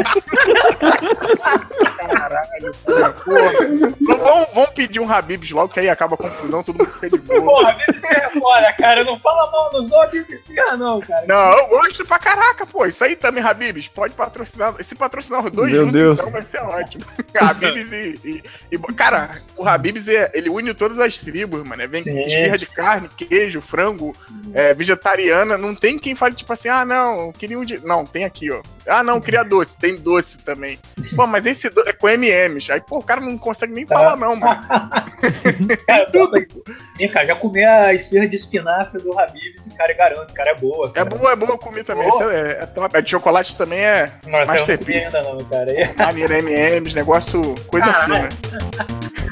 Caralho, porra. porra. Não, Vamos, vamos pedir um Habib's logo, que aí acaba a confusão, todo mundo fica de boa. Porra, Bibis é foda, cara. Não fala mal nos outros Bibis não, cara. Não, eu gosto pra caraca, pô. Isso aí também, Habib's, pode patrocinar. Se patrocinar os dois Meu juntos, Deus. então vai ser ótimo. Habib's e, e, e- Cara, o Habib's, é, ele une todas as tribos, mano. É, vem Sim. esfirra de carne, queijo, frango, é, vegetariana. Não tem quem fale, tipo assim, ah, não, eu queria um de... Não, tem aqui, ó. Ah, não, queria doce. Tem doce também. Pô, mas esse do... é com M e M's. Aí, pô, o cara não consegue nem Tá. falar, não, mano. Cara, Tudo. Ih, cara, já comi a esfirra de espinafre do Habib's e, cara, eu garanto, cara, é boa. É Cara. bom, é bom eu comer também. Boa. Esse é, é top. A de chocolate também é Nossa, eu não comi masterpiece. ainda não, cara. E- Maneira M e M's, negócio, coisa Caralho. fina.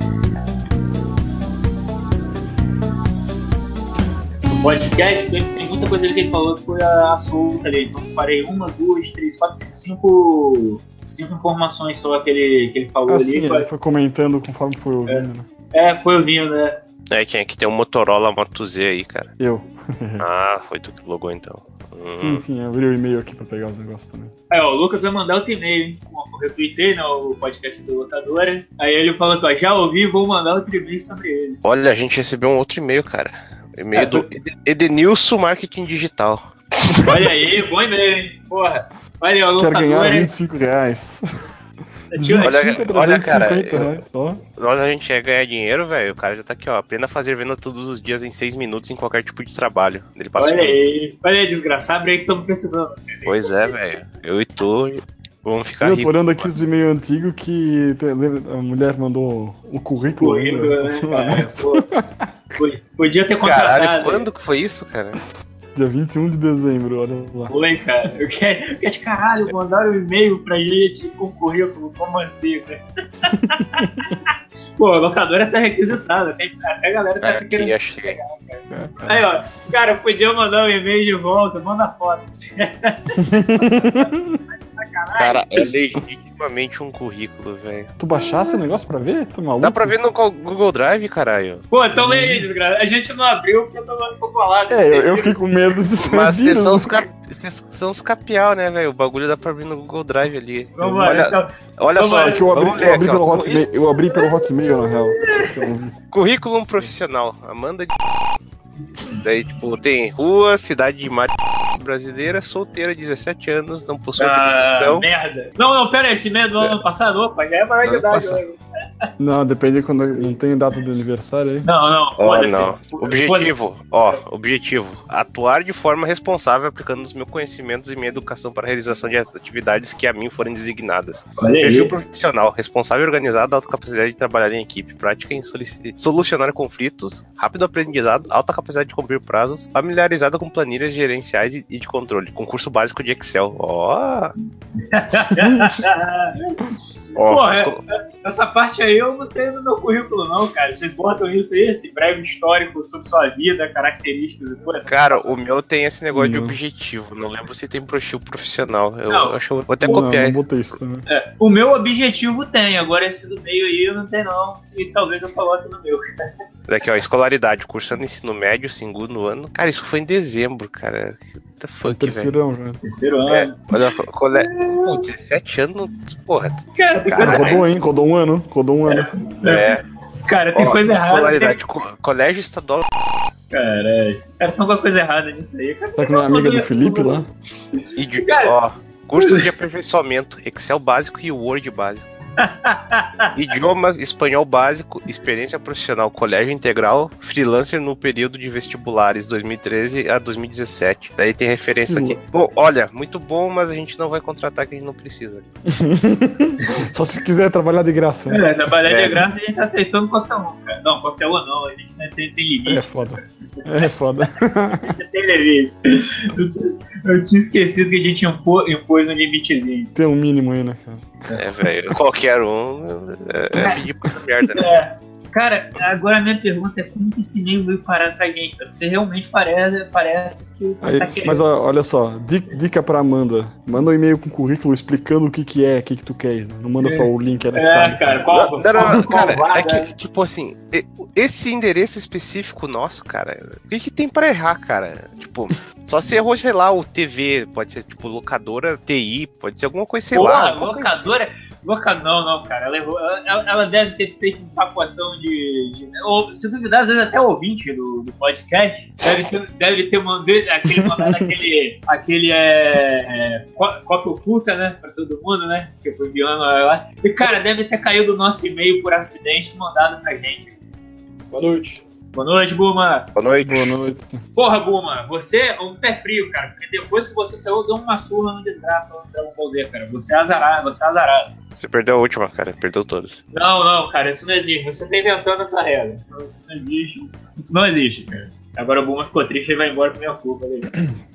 O podcast tem, tem muita coisa ali que ele falou que foi a, a solta ali. Então separei uma, duas, três, quatro, cinco, cinco, cinco informações só que ele, que ele falou assim, ali. ele Foi, foi comentando conforme foi ouvindo, é. né? É, foi ouvindo, né? É, quem é que tem um Motorola Moto Z aí, cara? Eu. Ah, foi tu que logou então. Hum. Sim, sim, eu abri o e-mail aqui pra pegar os negócios também. Aí, ó, o Lucas vai mandar outro e-mail, hein? Eu retuitei, né, o podcast do Locadora. Aí ele falou que, ó, já ouvi, vou mandar outro e-mail sobre ele. Olha, a gente recebeu um outro e-mail, cara. E-mail É, do tô... Edenilson Marketing Digital. Olha aí, bom e-mail, hein? Porra. Olha aí, ó, o Quero Locadora. ganhar vinte e cinco reais. Tinha... Olha, olha, cara, eu, reais, ó. nós a gente ia ganhar dinheiro, velho. O cara já tá aqui, ó. Pena fazer venda todos os dias em seis minutos em qualquer tipo de trabalho. Ele passa Olha aí, olha aí, desgraçado, abre aí que estamos precisando. Pois é, velho. Eu e tu vamos ficar Eu ricos. tô olhando aqui os e-mails antigos que a mulher mandou o currículo. Currículo, né, cara? Pô, podia ter Caralho, contratado. quando que foi isso, cara? Dia vinte e um de dezembro, olha lá. Foi, cara. Eu quero, eu quero de caralho, mandaram um e-mail pra gente com currículo, como assim, velho? Pô, a locadora tá requisitada, tem, até a galera tá É, querendo aqui, se pegar, cara. Aí, ó, cara, podia mandar um e-mail de volta, manda foto. Cara, é legitimamente um currículo, velho. Tu baixasse o negócio pra ver? Tu maluco? Dá pra ver no Google Drive, caralho. Pô, então lê aí, desgraça. A gente não abriu porque eu tô lá com colado. É, eu, eu fiquei com medo de ser. Mas vocês são os, cap... são os capial, né, velho? O bagulho dá pra abrir no Google Drive ali. Vamos olha, lá, então. olha Vamos só, lá. É que eu abri, vamos eu ler abri aqui, pelo ó. Hotmail, eu abri pelo Hotmail, na real. Por isso que eu não vi. Currículo profissional. Amanda de... Daí, tipo, tem rua, cidade de Mar... brasileira, solteira, dezessete anos, não possui Ah, habilitação. merda. Não, não, pera aí, esse meio do ano passado, opa, já é maior de Ano idade. passado. Né? Não, depende quando não tem data de aniversário aí. Não, não, Ó, foda-se. não. Objetivo, ó, objetivo. Atuar de forma responsável aplicando os meus conhecimentos e minha educação para a realização de atividades que a mim forem designadas. Olha aí. Perfil profissional, responsável e organizado, alta capacidade de trabalhar em equipe, prática em solici- solucionar conflitos, rápido aprendizado, alta capacidade de cumprir prazos, familiarizado com planilhas gerenciais e e de controle, concurso básico de Excel. Ó, ó, Porra, esco- essa parte aí eu não tenho no meu currículo, não, cara. Vocês botam isso aí, esse breve histórico sobre sua vida, características. Pô, essa Cara, situação. o meu tem esse negócio de Não. objetivo. Não lembro se tem perfil profissional. Eu Não. acho que eu vou até Não, copiar. não botei isso também. É, o meu objetivo tem, agora esse do meio aí eu não tenho, não. E talvez eu coloque no meu. Daqui, ó, escolaridade, cursando ensino médio, segundo ano. Cara, isso foi em dezembro, cara. What the fuck, velho? Terceirão já. Terceiro ano. É, olha, cole... Pô, dezessete anos, porra. Cara, tem Cara, coisa errada. rodou, hein? Rodou um ano. Rodou um ano. É, Cara, tem ó, coisa errada. escolaridade, Tem... co- colégio estadual. Caralho. Cara, tem alguma coisa errada nisso aí. Cara, Tá com a amiga do Felipe lá? Idi... Cara. Ó, cursos de aperfeiçoamento, Excel básico e Word básico. Idiomas, espanhol básico, experiência profissional, colégio integral, freelancer no período de vestibulares dois mil e treze a dois mil e dezessete. Daí tem referência aqui. Bom, olha, muito bom, mas a gente não vai contratar que a gente não precisa. Só se quiser trabalhar de graça. Né? É, trabalhar É. de graça a gente tá aceitando qualquer um, cara. Não, qualquer um não, a gente né, tem, tem É limite. foda. É foda. A gente tem limite. Eu tinha, eu tinha esquecido que a gente impôs, impôs um limitezinho. Tem um mínimo aí, né, cara? É, velho, qualquer um é, é pedir pra merda, né? É. Cara, agora a minha pergunta é como que esse e-mail veio parar pra gente? Cara? Você realmente parece, parece que Aí, tá querendo. mas ó, olha só, di- dica pra Amanda. Manda um e-mail com currículo explicando o que que é, o que que tu queres. Né? Não manda só o link anexado. É, cara, qual, Não, não, não, qual, cara, qual é vaga? que, tipo assim, e- esse endereço específico nosso, cara, o que, que tem pra errar, cara? Tipo, só se errou, sei lá, o T V, pode ser, tipo, locadora T I, pode ser alguma coisa, sei Porra, lá. alguma coisa locadora. Loca... Não, não, cara. Ela, errou. Ela, ela deve ter feito um pacotão de. de... Ou, se duvidar, às vezes até o ouvinte do, do podcast deve ter, deve ter mandado aquele, mandado aquele, aquele é, é, có- cópia oculta, né? Pra todo mundo, né? Que foi enviando lá. E, cara, deve ter caído o nosso e-mail por acidente e mandado pra gente. Boa noite. Boa noite, Buma. Boa noite. Boa noite. Porra, Buma, você é um pé frio, cara. Porque depois que você saiu, deu uma surra no desgraça lá no Dragon Ball Z, cara. Você é azarado, você é azarado. Você perdeu a última, cara, perdeu todas. Não, não, cara, isso não existe. Você tá inventando essa regra. Isso, isso não existe. Isso não existe, cara. Agora o Buma ficou triste e vai embora com minha culpa. Né?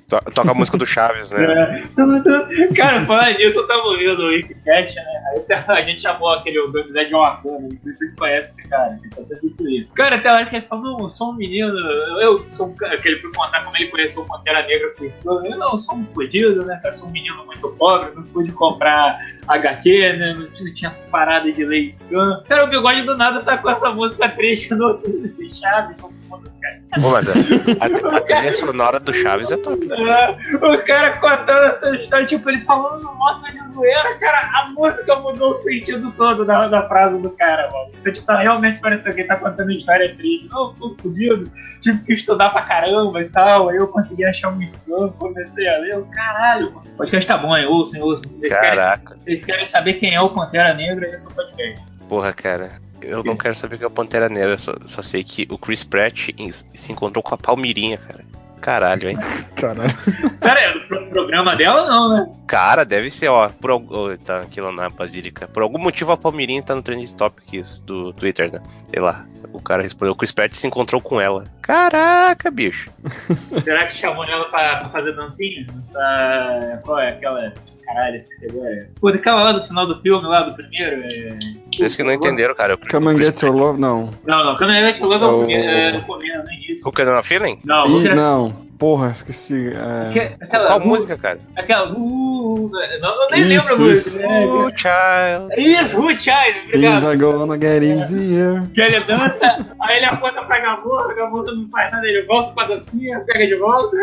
To- Toca a música do Chaves, né? É. Cara, falando nisso, eu tava ouvindo o Wikipedia, né? Aí a gente chamou aquele o Donizete Wakanda, não sei se vocês conhecem esse cara, ele tá sempre incluído. Cara, até a hora que ele falou, não, eu sou um menino, eu sou um cara, que ele foi contar como ele conheceu o Pantera Negra por isso. Eu, não, eu sou um fodido, né? Eu sou um menino muito pobre, não pude comprar agá quê, né? Não tinha essas paradas de ler scan. Cara, o Bigode do nada tá com essa música triste no outro Chaves, como mundo, cara. Pô, mas a, a, a trilha sonora do Chaves é top. É, o cara contando essa história, tipo, ele falando no modo de zoeira, cara, a música mudou o sentido todo da, da frase do cara, mano. Então, tipo, tá realmente parecendo que ele tá contando história triste. Não, eu sou fodido, tive que estudar pra caramba e tal, aí eu consegui achar um scan, comecei a ler, eu, caralho, mano. O podcast tá bom, hein? Ouçam, ouçam. Se vocês querem, vocês querem saber quem é o Pantera Negra, esse é o podcast. Porra, cara, eu não quero saber quem é o Pantera Negra, só, só sei que o Chris Pratt em- se encontrou com a Palmirinha, cara. Caralho, hein? Caralho. Cara, é do pro- programa dela não, né? Cara, deve ser, ó, por algum... oh, tá aqui lá na Basílica. Por algum motivo a Palmirinha tá no Trending Topics do Twitter, né? Sei lá. O cara respondeu, o Chris Pratt se encontrou com ela. Caraca, bicho. Será que chamou ela pra, pra fazer dancinha? Essa. Qual é aquela. Caralho, esqueci agora. Pô, daquela lá do final do filme, lá do primeiro. É... Vocês que não entenderam, cara. Come and Get Your Love, não. Não, não, Come and Get Your Love é Oh. o começo, é no começo, nem isso. O Canal Feeling? Não, Ih, o que não. Porra, esqueci. É... é. Aquela. Qual uh, música, cara? Aquela. Uh, não, eu nem Isso, lembro a isso. música. né? Oh, child. Isso, Who Child, Things obrigado. are gonna get easier. Que ele dança, aí ele aponta pra Gamora, a Gamora não faz nada, ele volta pra dancinha, pega de volta.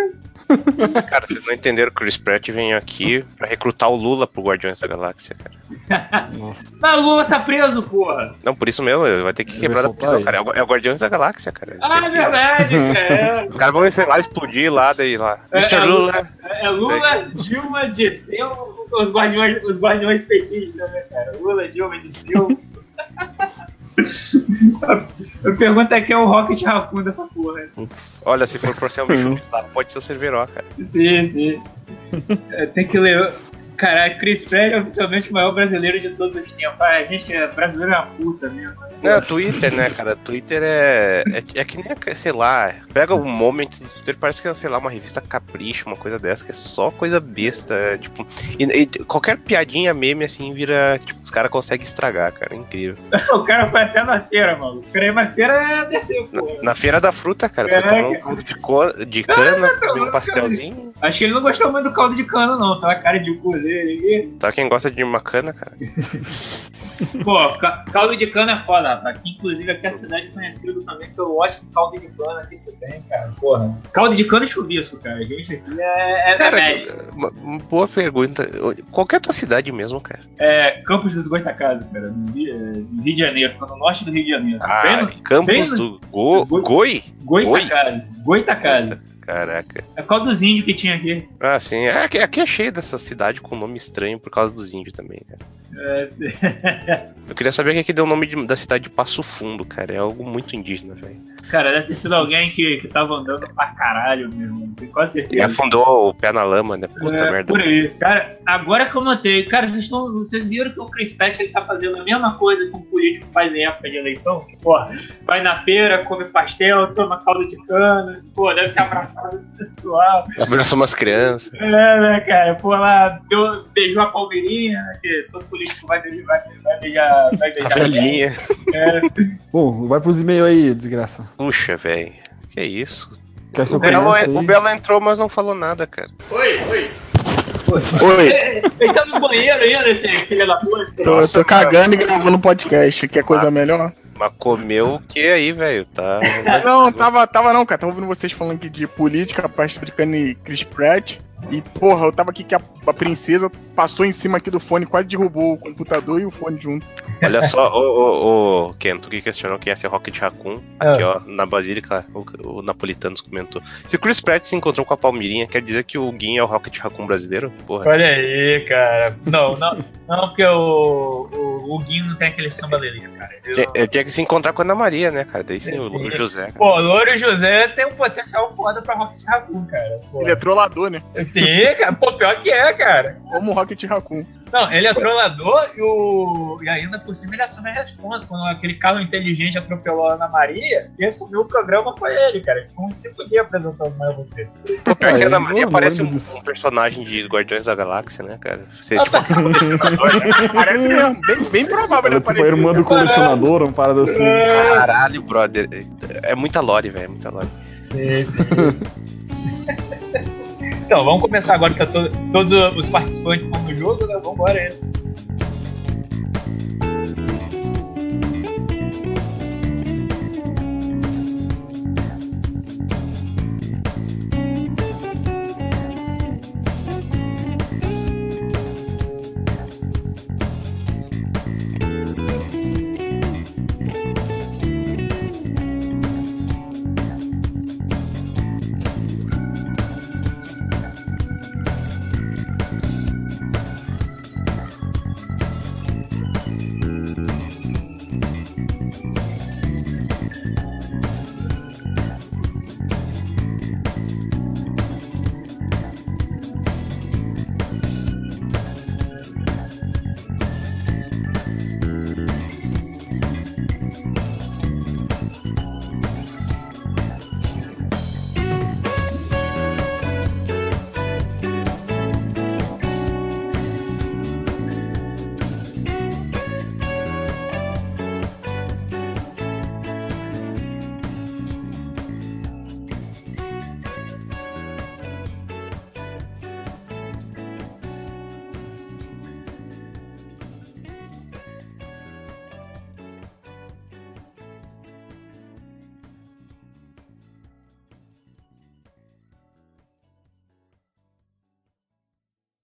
Cara, vocês não entenderam que o Chris Pratt veio aqui pra recrutar o Lula pro Guardiões da Galáxia, cara. Nossa. Mas o Lula tá preso, porra. Não, por isso mesmo, ele vai ter que Ele quebrar vai a prisão, soltar cara. É o, é o Guardiões da Galáxia, cara. Ah, Tem é que- verdade, cara. Os caras vão sei lá, explodir lá, daí lá. É, mister é, Lula. É Lula, Dilma, Dirceu, os guardiões, os guardiões petistas, né, cara? Lula, Dilma, Dirceu. A pergunta é quem é o Rocket Raccoon dessa porra. Putz. Olha, se for por ser um bicho lá, pode ser o Cerveró, cara. Sim, sim. É, tem que ler. Caralho, Chris Pratt é oficialmente o maior brasileiro de todos os tempos. Ah, a gente é brasileiro é uma puta mesmo. Não, Twitter, né, cara? Twitter é, é. É que nem, sei lá. Pega um momento de Twitter, parece que é, sei lá, uma revista Capricho, uma coisa dessa, que é só coisa besta. É, tipo. E, e qualquer piadinha meme assim vira. Tipo, os caras conseguem estragar, cara. É incrível. O cara foi até na feira, mano. O cara ia na feira é desceu, Na, pô. na feira da fruta, cara. Foi Caraca. tomar um caldo de, co- de cana, comer um pastelzinho. Acho que ele não gostou muito do caldo de cana, não. Tá a cara de cu dele aqui. Só quem gosta de uma cana, cara. Pô, ca- caldo de cana é foda, rapaz. Aqui, inclusive, aqui é a cidade conhecida também pelo ótimo caldo de cana que se tem, cara. Porra. Caldo de cana e chuvisco, cara. A gente aqui é, é Cara, médio. uma, uma boa pergunta. Qual que é a tua cidade mesmo, cara? É Campos dos Goitacazes, cara. No Rio, no Rio de Janeiro, fica no norte do Rio de Janeiro. Ah, Bem no- Campos bem no- do Go, Goi- Goi? Goitacazes. Goitacazes. Caraca. É qual dos índios que tinha aqui? Ah, sim. É, aqui, aqui é cheio dessa cidade com nome estranho por causa dos índios também, cara. É, se- Eu queria saber quem é que deu o nome de- da cidade de Passo Fundo, cara. É algo muito indígena, velho. Cara, deve ter sido alguém que, que tava andando pra caralho mesmo. Tenho quase E certeza. afundou o pé na lama, né? Puta É, merda. por aí. Cara, agora que eu notei, cara, vocês, estão, vocês viram que o Chris Pratt ele tá fazendo a mesma coisa que um político faz em época de eleição? Que, porra, vai na feira, come pastel, toma caldo de cana, pô, deve ficar abraçado com o pessoal. Abraçou umas crianças. É, né, cara? Pô, lá, deu, beijou a palmeirinha, né, que todo político vai beijar, vai, vai beijar, vai A beijar. velhinha. É, Bom, vai pros e-mails aí, desgraça. Puxa, velho. Que isso? Quer que O eu Belo, comece aí? o Belo entrou, mas não falou nada, cara. Oi, ele tá no banheiro ainda, esse filho da puta. tô, tô cagando e gravando podcast. Quer coisa melhor? Mas comeu o que aí, velho? Tá. Não, tava, tava não, cara. Tava ouvindo vocês falando aqui de política, explicando em Chris Pratt. E, porra, eu tava aqui que a, a princesa passou em cima aqui do fone, quase derrubou o computador e o fone junto. Olha só, ô, ô, ô, Ken, tu que questionou quem é esse Rocket Raccoon. Aqui, ó, na Basílica, o, o Napolitanos comentou. Se o Chris Pratt se encontrou com a Palmirinha, quer dizer que o Guin é o Rocket Raccoon brasileiro? Porra. Olha aí, cara. Não, não, não, porque o, o o Guinho não tem aquele samba lelê, cara. Ele não- Eu tinha que se encontrar com a Ana Maria, né, cara? Daí sim, o Sim. Louro José. Cara. Pô, o Louro José tem um potencial foda pra Rocket Raccoon, cara. Pô. Ele é trollador, né? Sim, cara. Pô, pior que é, cara. Como o Rocket Raccoon. Não, ele é trollador e, o... e ainda por cima ele assume a responsa. Quando aquele carro inteligente atropelou a Ana Maria, quem assumiu o programa foi ele, cara. Ficou uns cinco dias apresentando mais você. Pô, pior que a Ah, Ana eu Maria não parece lembro um, disso. um personagem de Guardiões da Galáxia, né, cara? Você, tipo, Parece mesmo. Bem, bem provável Ela ele é tipo a aparecer. irmã do colecionador, uma parada assim. caralho, brother. É muita lore, velho, é muita lore. Sim, sim. Então, vamos começar agora que tá to- todos os participantes estão no jogo, né? Vambora aí.